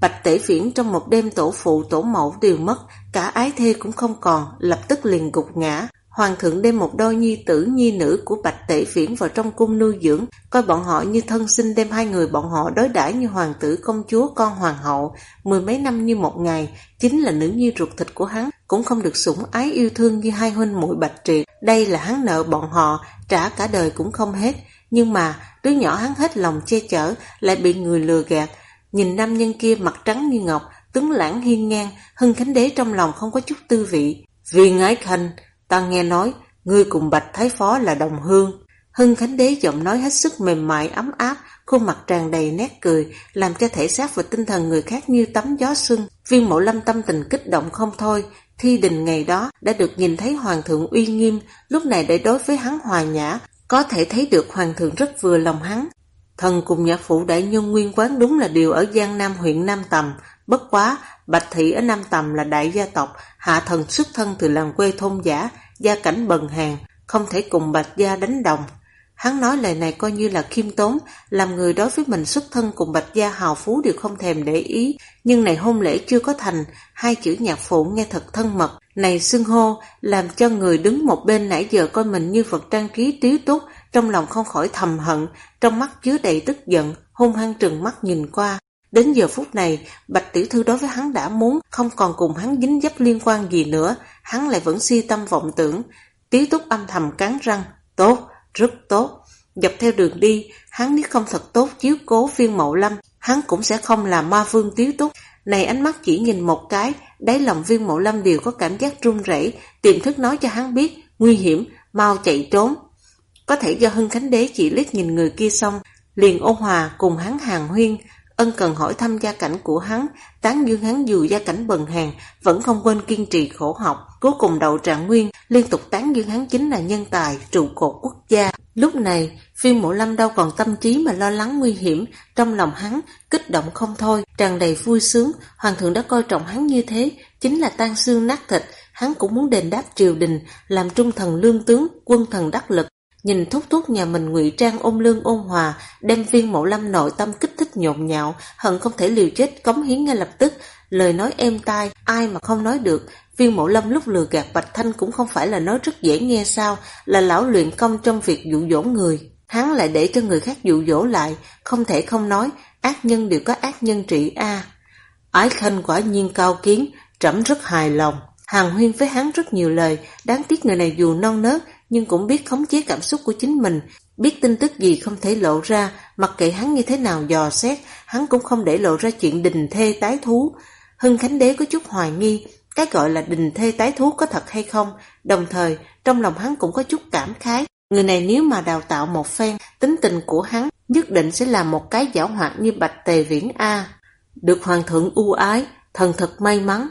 Bạch Tể Viễn trong một đêm tổ phụ tổ mẫu đều mất, cả ái thê cũng không còn, lập tức liền gục ngã. Hoàng thượng đem một đôi nhi tử nhi nữ của Bạch Tể Viễn vào trong cung nuôi dưỡng, coi bọn họ như thân sinh, đem hai người bọn họ đối đãi như hoàng tử công chúa con hoàng hậu, 10 mấy năm như một ngày. Chính là nữ nhi ruột thịt của hắn cũng không được sủng ái yêu thương như hai huynh muội Bạch Triệt. Đây là hắn nợ bọn họ, trả cả đời cũng không hết. Nhưng mà đứa nhỏ hắn hết lòng che chở, lại bị người lừa gạt. Nhìn nam nhân kia mặt trắng như ngọc, tuấn lãng hiên ngang, Hưng Khánh Đế trong lòng không có chút tư vị. Viên Ái Khanh, ta nghe nói ngươi cùng Bạch Thái Phó là đồng hương. Hưng Khánh Đế giọng nói hết sức mềm mại ấm áp, khuôn mặt tràn đầy nét cười, làm cho thể xác và tinh thần người khác như tắm gió xuân. Viên Mộ Lâm tâm tình kích động không thôi. Thi đình ngày đó đã được nhìn thấy hoàng thượng uy nghiêm, lúc này để đối với hắn hòa nhã, có thể thấy được hoàng thượng rất vừa lòng hắn. Thần cùng nhạc phụ đại nhân nguyên quán đúng là đều ở Giang Nam huyện Nam Tầm, bất quá Bạch thị ở Nam Tầm là đại gia tộc, hạ thần xuất thân từ làng quê thôn dã, gia cảnh bần hàn, không thể cùng Bạch gia đánh đồng. Hắn nói lời này coi như là khiêm tốn, làm người đối với mình xuất thân cùng Bạch gia hào phú đều không thèm để ý, nhưng này hôn lễ chưa có thành, hai chữ nhạc phụ nghe thật thân mật, này xưng hô làm cho người đứng một bên nãy giờ coi mình như vật trang trí tiếu túc, trong lòng không khỏi thầm hận, trong mắt chứa đầy tức giận, hung hăng trừng mắt nhìn qua. Đến giờ phút này, Bạch tiểu thư đối với hắn đã muốn không còn cùng hắn dính dấp liên quan gì nữa, hắn lại vẫn si tâm vọng tưởng. Tiếu túc âm thầm cắn răng, tốt, rất tốt. Dọc theo đường đi, hắn nếu không thật tốt chiếu cố Viên Mộ Lâm, hắn cũng sẽ không làm ma vương Tiếu túc. Này ánh mắt chỉ nhìn một cái, đáy lòng Viên Mộ Lâm đều có cảm giác run rẩy, tiềm thức nói cho hắn biết, nguy hiểm, mau chạy trốn. Có thể do Hưng Khánh Đế chỉ liếc nhìn người kia xong, liền ôn hòa cùng hắn hàn huyên, ân cần hỏi thăm gia cảnh của hắn, tán dương hắn dù gia cảnh bần hàn, vẫn không quên kiên trì khổ học, cuối cùng đậu trạng nguyên, liên tục tán dương hắn chính là nhân tài, trụ cột quốc gia. Lúc này, Viên Mộ Lâm đâu còn tâm trí mà lo lắng nguy hiểm, trong lòng hắn kích động không thôi, tràn đầy vui sướng, hoàng thượng đã coi trọng hắn như thế, chính là tan xương nát thịt, hắn cũng muốn đền đáp triều đình, làm trung thần lương tướng, quân thần đắc lực. Nhìn thúc thúc nhà mình ngụy trang ôn lương ôn hòa, đem Viên Mộ Lâm nội tâm kích thích nhộn nhạo, hận không thể liều chết cống hiến ngay lập tức. Lời nói êm tai, ai mà không nói được. Viên Mộ Lâm lúc lừa gạt Bạch Thanh cũng không phải là nói rất dễ nghe sao, là lão luyện công trong việc dụ dỗ người. Hắn lại để cho người khác dụ dỗ lại, không thể không nói, ác nhân đều có ác nhân trị a. Ái Khanh quả nhiên cao kiến, trẫm rất hài lòng. Hàn huyên với hắn rất nhiều lời, đáng tiếc người này dù non nớt nhưng cũng biết khống chế cảm xúc của chính mình, biết tin tức gì không thể lộ ra, mặc kệ hắn như thế nào dò xét, hắn cũng không để lộ ra chuyện đình thê tái thú. Hưng Khánh Đế có chút hoài nghi, cái gọi là đình thê tái thú có thật hay không, đồng thời trong lòng hắn cũng có chút cảm khái, người này nếu mà đào tạo một phen, tính tình của hắn nhất định sẽ là một cái giảo hoạt như Bạch Tề Viễn a. Được hoàng thượng ưu ái, thần thật may mắn.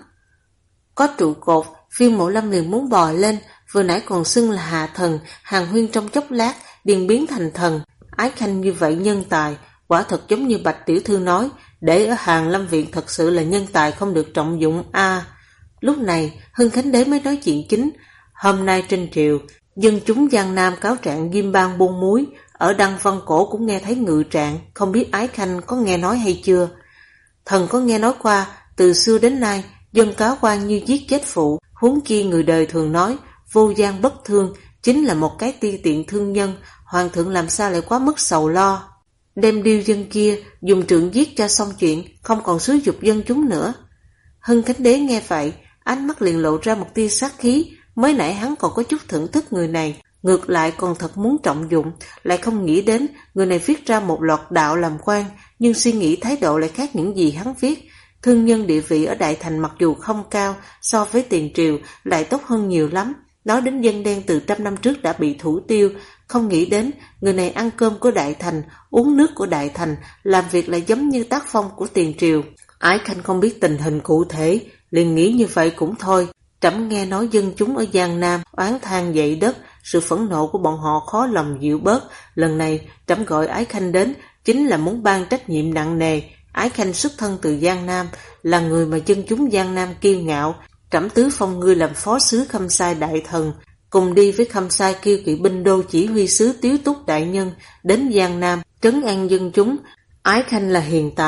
Có trụ cột, Viên Mộ Lâm liền muốn bò lên, vừa nãy còn xưng là hạ thần, hàn huyên trong chốc lát, liền biến thành thần. Ái Khanh như vậy nhân tài, quả thật giống như Bạch tiểu thư nói, để ở Hàn Lâm Viện thật sự là nhân tài không được trọng dụng a. Lúc này, Hưng Khánh Đế mới nói chuyện chính. Hôm nay trên triều, dân chúng Giang Nam cáo trạng ghim ban buôn muối, ở Đăng Văn Cổ cũng nghe thấy ngự trạng, không biết Ái Khanh có nghe nói hay chưa? Thần có nghe nói qua, từ xưa đến nay, dân cáo quan như giết chết phụ, huống chi người đời thường nói, vô gian bất thương, chính là một cái ti tiện thương nhân, hoàng thượng làm sao lại quá mức sầu lo. Đem điêu dân kia, dùng trượng giết cho xong chuyện, không còn xúi dục dân chúng nữa. Hưng Khánh Đế nghe vậy, ánh mắt liền lộ ra một tia sát khí, mới nãy hắn còn có chút thưởng thức người này, ngược lại còn thật muốn trọng dụng, lại không nghĩ đến người này viết ra một loạt đạo làm quan, nhưng suy nghĩ thái độ lại khác những gì hắn viết. Thương nhân địa vị ở Đại Thành mặc dù không cao, so với tiền triều lại tốt hơn nhiều lắm. Nói đến dân đen từ 100 năm trước đã bị thủ tiêu, không nghĩ đến người này ăn cơm của Đại Thành, uống nước của Đại Thành, làm việc lại giống như tác phong của tiền triều. Ái Khanh không biết tình hình cụ thể, liền nghĩ như vậy cũng thôi. Trẫm nghe nói dân chúng ở Giang Nam oán than dậy đất, sự phẫn nộ của bọn họ khó lòng dịu bớt. Lần này trẫm gọi Ái Khanh đến, chính là muốn ban trách nhiệm nặng nề. Ái Khanh xuất thân từ Giang Nam, là người mà dân chúng Giang Nam kiêu ngạo. Trẫm tứ phong ngươi làm phó sứ Khâm Sai đại thần, cùng đi với Khâm Sai kêu kỵ binh đô chỉ huy sứ Tiếu Túc đại nhân đến Giang Nam trấn an dân chúng. Ái Khanh là hiền tài,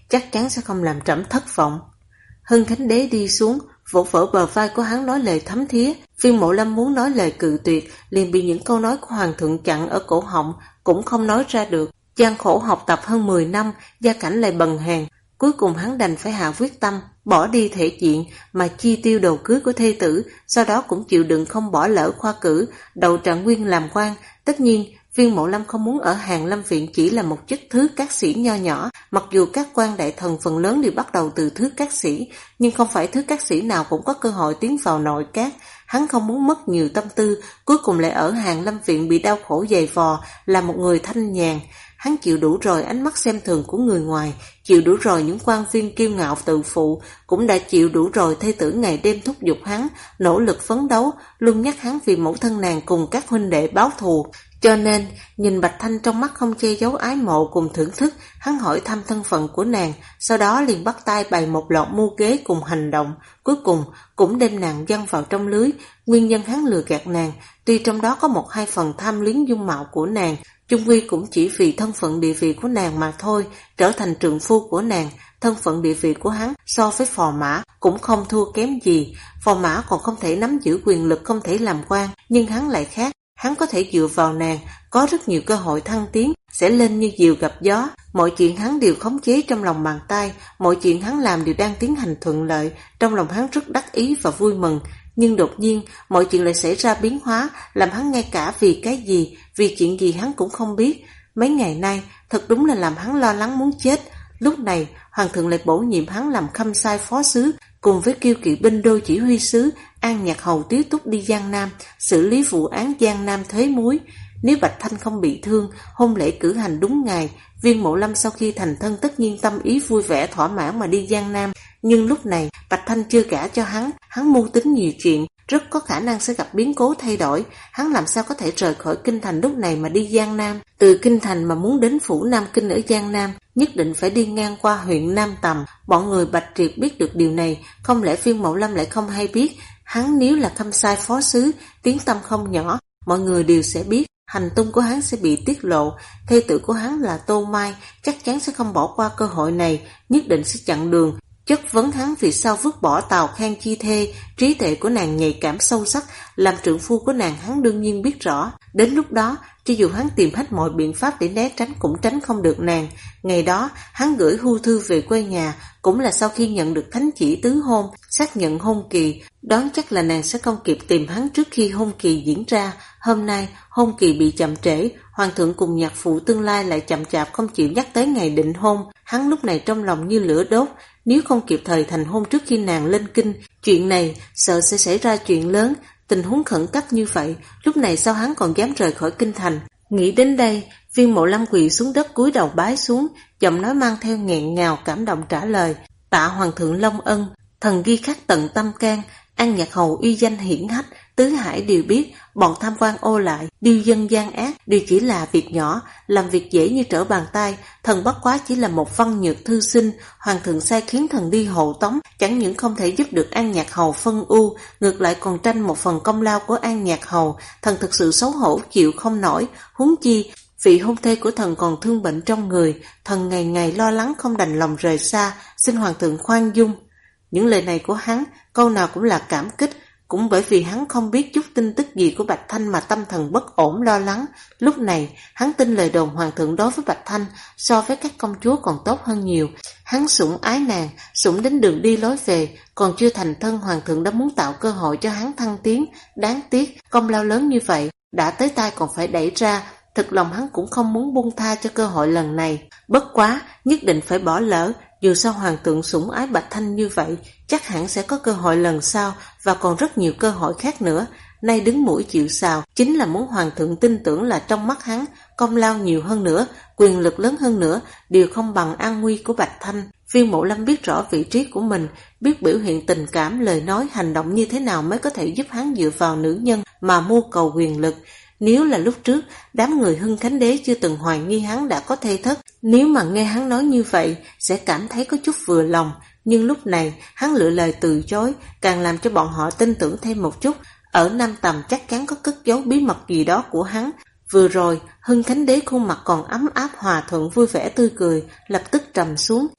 chắc chắn sẽ không làm trẫm thất vọng. Hưng Khánh Đế đi xuống, vỗ vỗ bờ vai của hắn nói lời thấm thía. Viên Mộ Lâm muốn nói lời cự tuyệt, liền bị những câu nói của Hoàng thượng chặn ở cổ họng, cũng không nói ra được. Gian khổ học tập hơn 10 năm, gia cảnh lại bần hàn, cuối cùng hắn đành phải hạ quyết tâm, bỏ đi thể diện mà chi tiêu đồ cưới của thê tử, sau đó cũng chịu đựng không bỏ lỡ khoa cử, đậu trạng nguyên làm quan. Tất nhiên, Viên Mộ Lâm không muốn ở Hàn Lâm Viện chỉ là một chức thứ cát sĩ nho nhỏ, mặc dù các quan đại thần phần lớn đều bắt đầu từ thứ cát sĩ, nhưng không phải thứ cát sĩ nào cũng có cơ hội tiến vào nội các. Hắn không muốn mất nhiều tâm tư, cuối cùng lại ở Hàn Lâm Viện bị đau khổ dày vò, là một người thanh nhàn. Hắn chịu đủ rồi ánh mắt xem thường của người ngoài, chịu đủ rồi những quan viên kiêu ngạo tự phụ, cũng đã chịu đủ rồi thê tử ngày đêm thúc giục hắn, nỗ lực phấn đấu, luôn nhắc hắn vì mẫu thân nàng cùng các huynh đệ báo thù. Cho nên, nhìn Bạch Thanh trong mắt không che giấu ái mộ cùng thưởng thức, hắn hỏi thăm thân phận của nàng, sau đó liền bắt tay bày một loạt mưu kế cùng hành động, cuối cùng cũng đem nàng giăng vào trong lưới. Nguyên nhân hắn lừa gạt nàng, tuy trong đó có 1-2 phần tham luyến dung mạo của nàng, chung quy cũng chỉ vì thân phận địa vị của nàng mà thôi. Trở thành trượng phu của nàng, thân phận địa vị của hắn so với phò mã cũng không thua kém gì. Phò mã còn không thể nắm giữ quyền lực, không thể làm quan, nhưng hắn lại khác. Hắn có thể dựa vào nàng, có rất nhiều cơ hội thăng tiến, sẽ lên như diều gặp gió. Mọi chuyện hắn đều khống chế trong lòng bàn tay, mọi chuyện hắn làm đều đang tiến hành thuận lợi. Trong lòng hắn rất đắc ý và vui mừng, nhưng đột nhiên mọi chuyện lại xảy ra biến hóa, làm hắn ngay cả vì cái gì, vì chuyện gì hắn cũng không biết. Mấy ngày nay thật đúng là làm hắn lo lắng muốn chết. Lúc này Hoàng thượng lại bổ nhiệm hắn làm khâm sai phó sứ, cùng với Kiêu Kỵ binh đô chỉ huy sứ An Nhạc Hầu Tiếu Túc đi Giang Nam, xử lý vụ án Giang Nam thuế muối. Nếu Bạch Thanh không bị thương, hôn lễ cử hành đúng ngày, Viên Mộ Lâm sau khi thành thân tất nhiên tâm ý vui vẻ thỏa mãn mà đi Giang Nam. Nhưng lúc này Bạch Thanh chưa gả cho hắn mưu tính nhiều chuyện, rất có khả năng sẽ gặp biến cố thay đổi. Hắn làm sao có thể rời khỏi Kinh Thành lúc này mà đi Giang Nam? Từ Kinh Thành mà muốn đến phủ Nam Kinh ở Giang Nam, nhất định phải đi ngang qua huyện Nam Tầm. Bọn người Bạch Triệt biết được điều này, không lẽ Viên Mộ Lâm lại không hay biết? Hắn nếu là khâm sai phó sứ, tiếng tăm không nhỏ, mọi người đều sẽ biết. Hành tung của hắn sẽ bị tiết lộ. Thê tử của hắn là Tô Mai chắc chắn sẽ không bỏ qua cơ hội này, nhất định sẽ chặn đường, chất vấn hắn vì sao vứt bỏ Tào Khang chi thê. Trí tuệ của nàng nhạy cảm sâu sắc, làm trượng phu của nàng hắn đương nhiên biết rõ. Đến lúc đó, cho dù hắn tìm hết mọi biện pháp để né tránh cũng tránh không được nàng. Ngày đó, hắn gửi hưu thư về quê nhà, cũng là sau khi nhận được thánh chỉ tứ hôn, xác nhận hôn kỳ, đoán chắc là nàng sẽ không kịp tìm hắn trước khi hôn kỳ diễn ra. Hôm nay, hôn kỳ bị chậm trễ, Hoàng thượng cùng nhạc phụ tương lai lại chậm chạp không chịu nhắc tới ngày định hôn. Hắn lúc này trong lòng như lửa đốt, nếu không kịp thời thành hôn trước khi nàng lên kinh, chuyện này sợ sẽ xảy ra chuyện lớn. Tình huống khẩn cấp như vậy, lúc này sao hắn còn dám rời khỏi Kinh Thành? Nghĩ đến đây, Viên Mộ Lâm quỳ xuống đất cúi đầu bái xuống, giọng nói mang theo nghẹn ngào cảm động trả lời: Tạ Hoàng thượng Long ân, thần ghi khắc tận tâm can. An Nhạc Hầu uy danh hiển hách, tứ hải đều biết, bọn tham quan ô lại, điêu dân gian ác đều chỉ là việc nhỏ, làm việc dễ như trở bàn tay. Thần bất quá chỉ là một văn nhược thư sinh, Hoàng thượng sai khiến thần đi hộ tống, chẳng những không thể giúp được An Nhạc Hầu phân ưu, ngược lại còn tranh một phần công lao của An Nhạc Hầu. Thần thực sự xấu hổ chịu không nổi, huống chi vị hôn thê của thần còn thương bệnh trong người, thần ngày ngày lo lắng không đành lòng rời xa, xin Hoàng thượng khoan dung. Những lời này của hắn, câu nào cũng là cảm kích. Cũng bởi vì hắn không biết chút tin tức gì của Bạch Thanh mà tâm thần bất ổn lo lắng. Lúc này hắn tin lời đồn Hoàng thượng đối với Bạch Thanh so với các công chúa còn tốt hơn nhiều. Hắn sủng ái nàng, sủng đến đường đi lối về, còn chưa thành thân Hoàng thượng đã muốn tạo cơ hội cho hắn thăng tiến. Đáng tiếc công lao lớn như vậy đã tới tay còn phải đẩy ra. Thực lòng hắn cũng không muốn buông tha cho cơ hội lần này. Bất quá nhất định phải bỏ lỡ, dù sao Hoàng thượng sủng ái Bạch Thanh như vậy, chắc hẳn sẽ có cơ hội lần sau, và còn rất nhiều cơ hội khác nữa. Nay đứng mũi chịu sào, chính là muốn Hoàng thượng tin tưởng là trong mắt hắn, công lao nhiều hơn nữa, quyền lực lớn hơn nữa, đều không bằng an nguy của Bạch Thanh. Viên Mộ Lâm biết rõ vị trí của mình, biết biểu hiện tình cảm, lời nói, hành động như thế nào mới có thể giúp hắn dựa vào nữ nhân mà mưu cầu quyền lực. Nếu là lúc trước, đám người Hưng Khánh Đế chưa từng hoài nghi hắn đã có thê thất, nếu mà nghe hắn nói như vậy, sẽ cảm thấy có chút vừa lòng. Nhưng lúc này, hắn lựa lời từ chối, càng làm cho bọn họ tin tưởng thêm một chút. Ở Nam Tầm chắc chắn có cất giấu bí mật gì đó của hắn. Vừa rồi, Hưng Khánh Đế khuôn mặt còn ấm áp hòa thuận vui vẻ tươi cười, lập tức trầm xuống.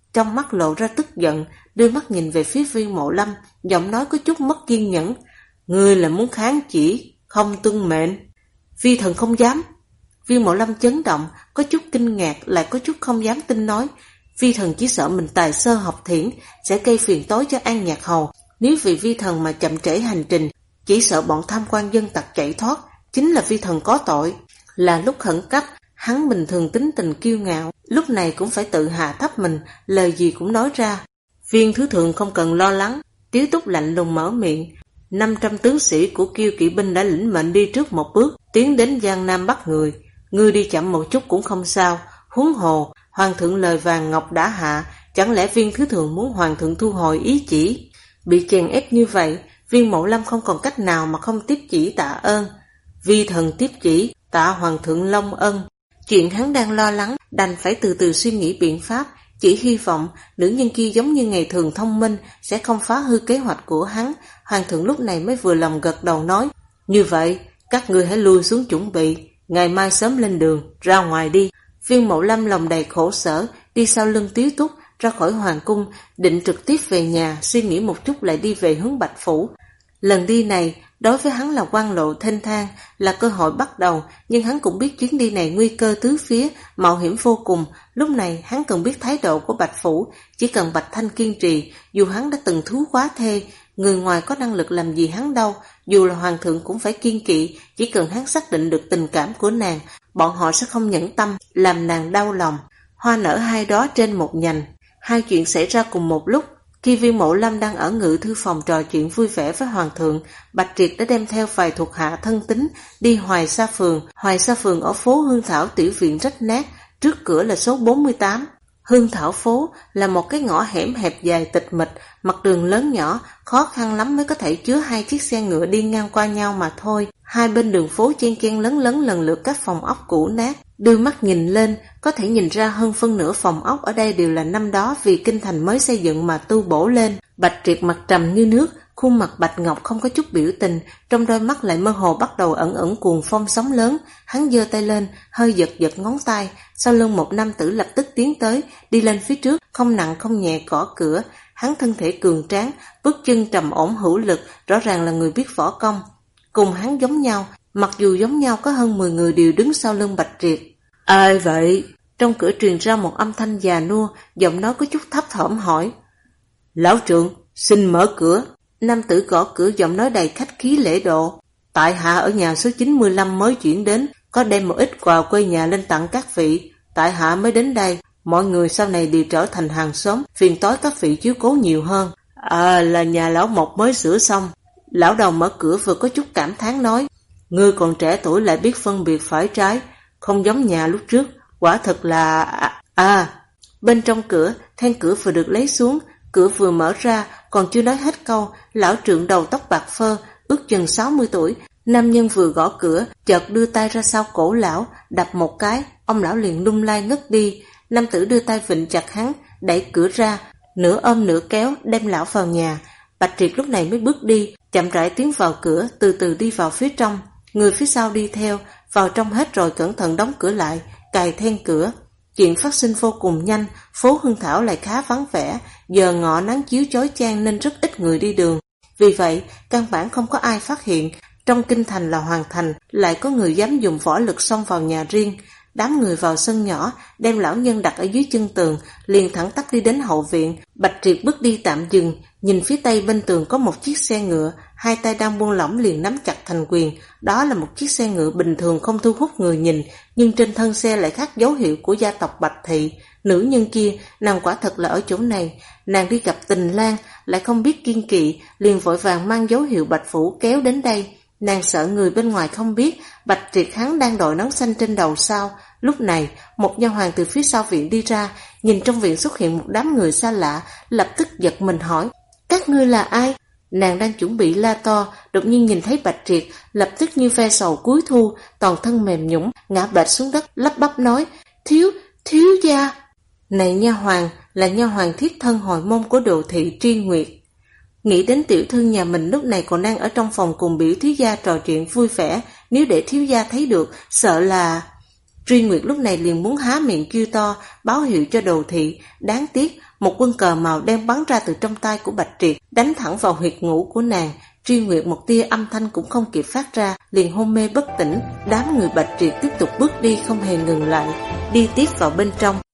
trong mắt lộ ra tức giận, đưa mắt nhìn về phía Viên Mộ Lâm, giọng nói có chút mất kiên nhẫn. Ngươi là muốn kháng chỉ, không tuân mệnh. Vi thần không dám. Viên Mộ Lâm chấn động, có chút kinh ngạc, lại có chút không dám tin nói. Vi thần chỉ sợ mình tài sơ học thiển sẽ gây phiền toái cho An Nhạc Hầu. Nếu vì vi thần mà chậm trễ hành trình, chỉ sợ bọn tham quan dân tặc chạy thoát, chính là vi thần có tội. Là lúc khẩn cấp, hắn bình thường tính tình kiêu ngạo, lúc này cũng phải tự hạ thấp mình, lời gì cũng nói ra. Viên thứ thượng không cần lo lắng. Tiếu Túc lạnh lùng mở miệng. 500 tướng sĩ của Kiêu kỵ binh đã lĩnh mệnh đi trước một bước, tiến đến Giang Nam bắt người. Ngươi đi chậm một chút cũng không sao. Huống hồ, hoàng thượng lời vàng ngọc đã hạ, chẳng lẽ Viên thứ thượng muốn hoàng thượng thu hồi ý chỉ? Bị chèn ép như vậy, Viên Mộ Lâm không còn cách nào mà không tiếp chỉ tạ ơn. Vi thần tiếp chỉ, tạ hoàng thượng long ân. Chuyện hắn đang lo lắng, đành phải từ từ suy nghĩ biện pháp, chỉ hy vọng nữ nhân kia giống như ngày thường thông minh, sẽ không phá hư kế hoạch của hắn. Hoàng thượng lúc này mới vừa lòng gật đầu nói, như vậy, các ngươi hãy lui xuống chuẩn bị, ngày mai sớm lên đường, ra ngoài đi. Viên Mộ Lâm lòng đầy khổ sở, đi sau lưng Tiếu Túc, ra khỏi hoàng cung, định trực tiếp về nhà, suy nghĩ một chút lại đi về hướng Bạch Phủ. Lần đi này, đối với hắn là quan lộ thênh thang, là cơ hội bắt đầu, nhưng hắn cũng biết chuyến đi này nguy cơ tứ phía, mạo hiểm vô cùng. Lúc này hắn cần biết thái độ của Bạch Phủ, chỉ cần Bạch Thanh kiên trì, dù hắn đã từng thú quá thê, người ngoài có năng lực làm gì hắn đâu, dù là hoàng thượng cũng phải kiên kỵ, chỉ cần hắn xác định được tình cảm của nàng, bọn họ sẽ không nhẫn tâm, làm nàng đau lòng. Hoa nở hai đó trên một nhành. Hai chuyện xảy ra cùng một lúc. Khi Viên Mộ Lâm đang ở ngự thư phòng trò chuyện vui vẻ với hoàng thượng, Bạch Triệt đã đem theo vài thuộc hạ thân tín đi Hoài Sa Phường. Hoài Sa Phường ở phố Hương Thảo tiểu viện rách nát, trước cửa là số 48. Hương Thảo phố là một cái ngõ hẻm hẹp dài tịch mịch, mặt đường lớn nhỏ, khó khăn lắm mới có thể chứa hai chiếc xe ngựa đi ngang qua nhau mà thôi. Hai bên đường phố chen chen lấn lấn lần lượt các phòng ốc cũ nát. Đưa mắt nhìn lên, có thể nhìn ra hơn phân nửa phòng ốc ở đây đều là năm đó vì kinh thành mới xây dựng mà tu bổ lên. Bạch Triệt mặt trầm như nước, khuôn mặt bạch ngọc không có chút biểu tình, trong đôi mắt lại mơ hồ bắt đầu ẩn ẩn cuồng phong sóng lớn. Hắn giơ tay lên, hơi giật giật ngón tay, sau lưng một nam tử lập tức tiến tới, đi lên phía trước, không nặng không nhẹ gõ cửa. Hắn thân thể cường tráng, bước chân trầm ổn hữu lực, rõ ràng là người biết võ công. Cùng hắn giống nhau, mặc dù giống nhau có hơn 10 người đều đứng sau lưng Bạch Triệt. Ai vậy? Trong cửa truyền ra một âm thanh già nua, giọng nói có chút thấp thỏm hỏi. Lão trượng, xin mở cửa. Nam tử gõ cửa giọng nói đầy khách khí lễ độ. Tại hạ ở nhà số 95 mới chuyển đến, có đem một ít quà quê nhà lên tặng các vị. Tại hạ mới đến đây, mọi người sau này đều trở thành hàng xóm, phiền toái các vị chiếu cố nhiều hơn. Là nhà lão Mộc mới sửa xong. Lão đầu mở cửa vừa có chút cảm thán nói. Ngươi còn trẻ tuổi lại biết phân biệt phải trái, không giống nhà lúc trước, quả thật là... Bên trong cửa, then cửa vừa được lấy xuống, cửa vừa mở ra, còn chưa nói hết câu, lão trượng đầu tóc bạc phơ, ước chừng 60 tuổi, nam nhân vừa gõ cửa, chợt đưa tay ra sau cổ lão, đập một cái, ông lão liền lung lay ngất đi. Nam tử đưa tay vịn chặt hắn, đẩy cửa ra, nửa ôm nửa kéo, đem lão vào nhà. Bạch Triệt lúc này mới bước đi, chậm rãi tiến vào cửa, từ từ đi vào phía trong. Người phía sau đi theo, vào trong hết rồi cẩn thận đóng cửa lại, cài then cửa. Chuyện phát sinh vô cùng nhanh, phố Hương Thảo lại khá vắng vẻ, giờ ngọ nắng chiếu chói chang nên rất ít người đi đường. Vì vậy, căn bản không có ai phát hiện, trong kinh thành là hoàng thành, lại có người dám dùng võ lực xông vào nhà riêng. Đám người vào sân nhỏ, đem lão nhân đặt ở dưới chân tường, liền thẳng tắp đi đến hậu viện. Bạch Triệt bước đi tạm dừng, nhìn phía tây bên tường có một chiếc xe ngựa, hai tay đang buông lỏng liền nắm chặt thành quyền. Đó là một chiếc xe ngựa bình thường không thu hút người nhìn, nhưng trên thân xe lại khác dấu hiệu của gia tộc Bạch Thị. Nữ nhân kia, nàng quả thật là ở chỗ này. Nàng đi gặp Tình Lang, lại không biết kiêng kỵ, liền vội vàng mang dấu hiệu Bạch Phủ kéo đến đây. Nàng sợ người bên ngoài không biết Bạch Triệt hắn đang đội nón xanh trên đầu sao. Lúc này, một nha hoàn từ phía sau viện đi ra, nhìn trong viện xuất hiện một đám người xa lạ, lập tức giật mình hỏi, các ngươi là ai? Nàng đang chuẩn bị la to, đột nhiên nhìn thấy Bạch Triệt, lập tức như ve sầu cuối thu, toàn thân mềm nhũn, ngã bệt xuống đất, lắp bắp nói, thiếu gia. Này nha hoàn, là nha hoàn thiết thân hồi môn của Đồ thị Tri Nguyệt. Nghĩ đến tiểu thư nhà mình lúc này còn đang ở trong phòng cùng biểu thiếu gia trò chuyện vui vẻ, nếu để thiếu gia thấy được, sợ là... Truy Nguyệt lúc này liền muốn há miệng kêu to, báo hiệu cho Đồ Thị. Đáng tiếc, một quân cờ màu đen bắn ra từ trong tay của Bạch Triệt, đánh thẳng vào huyệt ngũ của nàng. Truy Nguyệt một tia âm thanh cũng không kịp phát ra, liền hôn mê bất tỉnh. Đám người Bạch Triệt tiếp tục bước đi không hề ngừng lại, đi tiếp vào bên trong.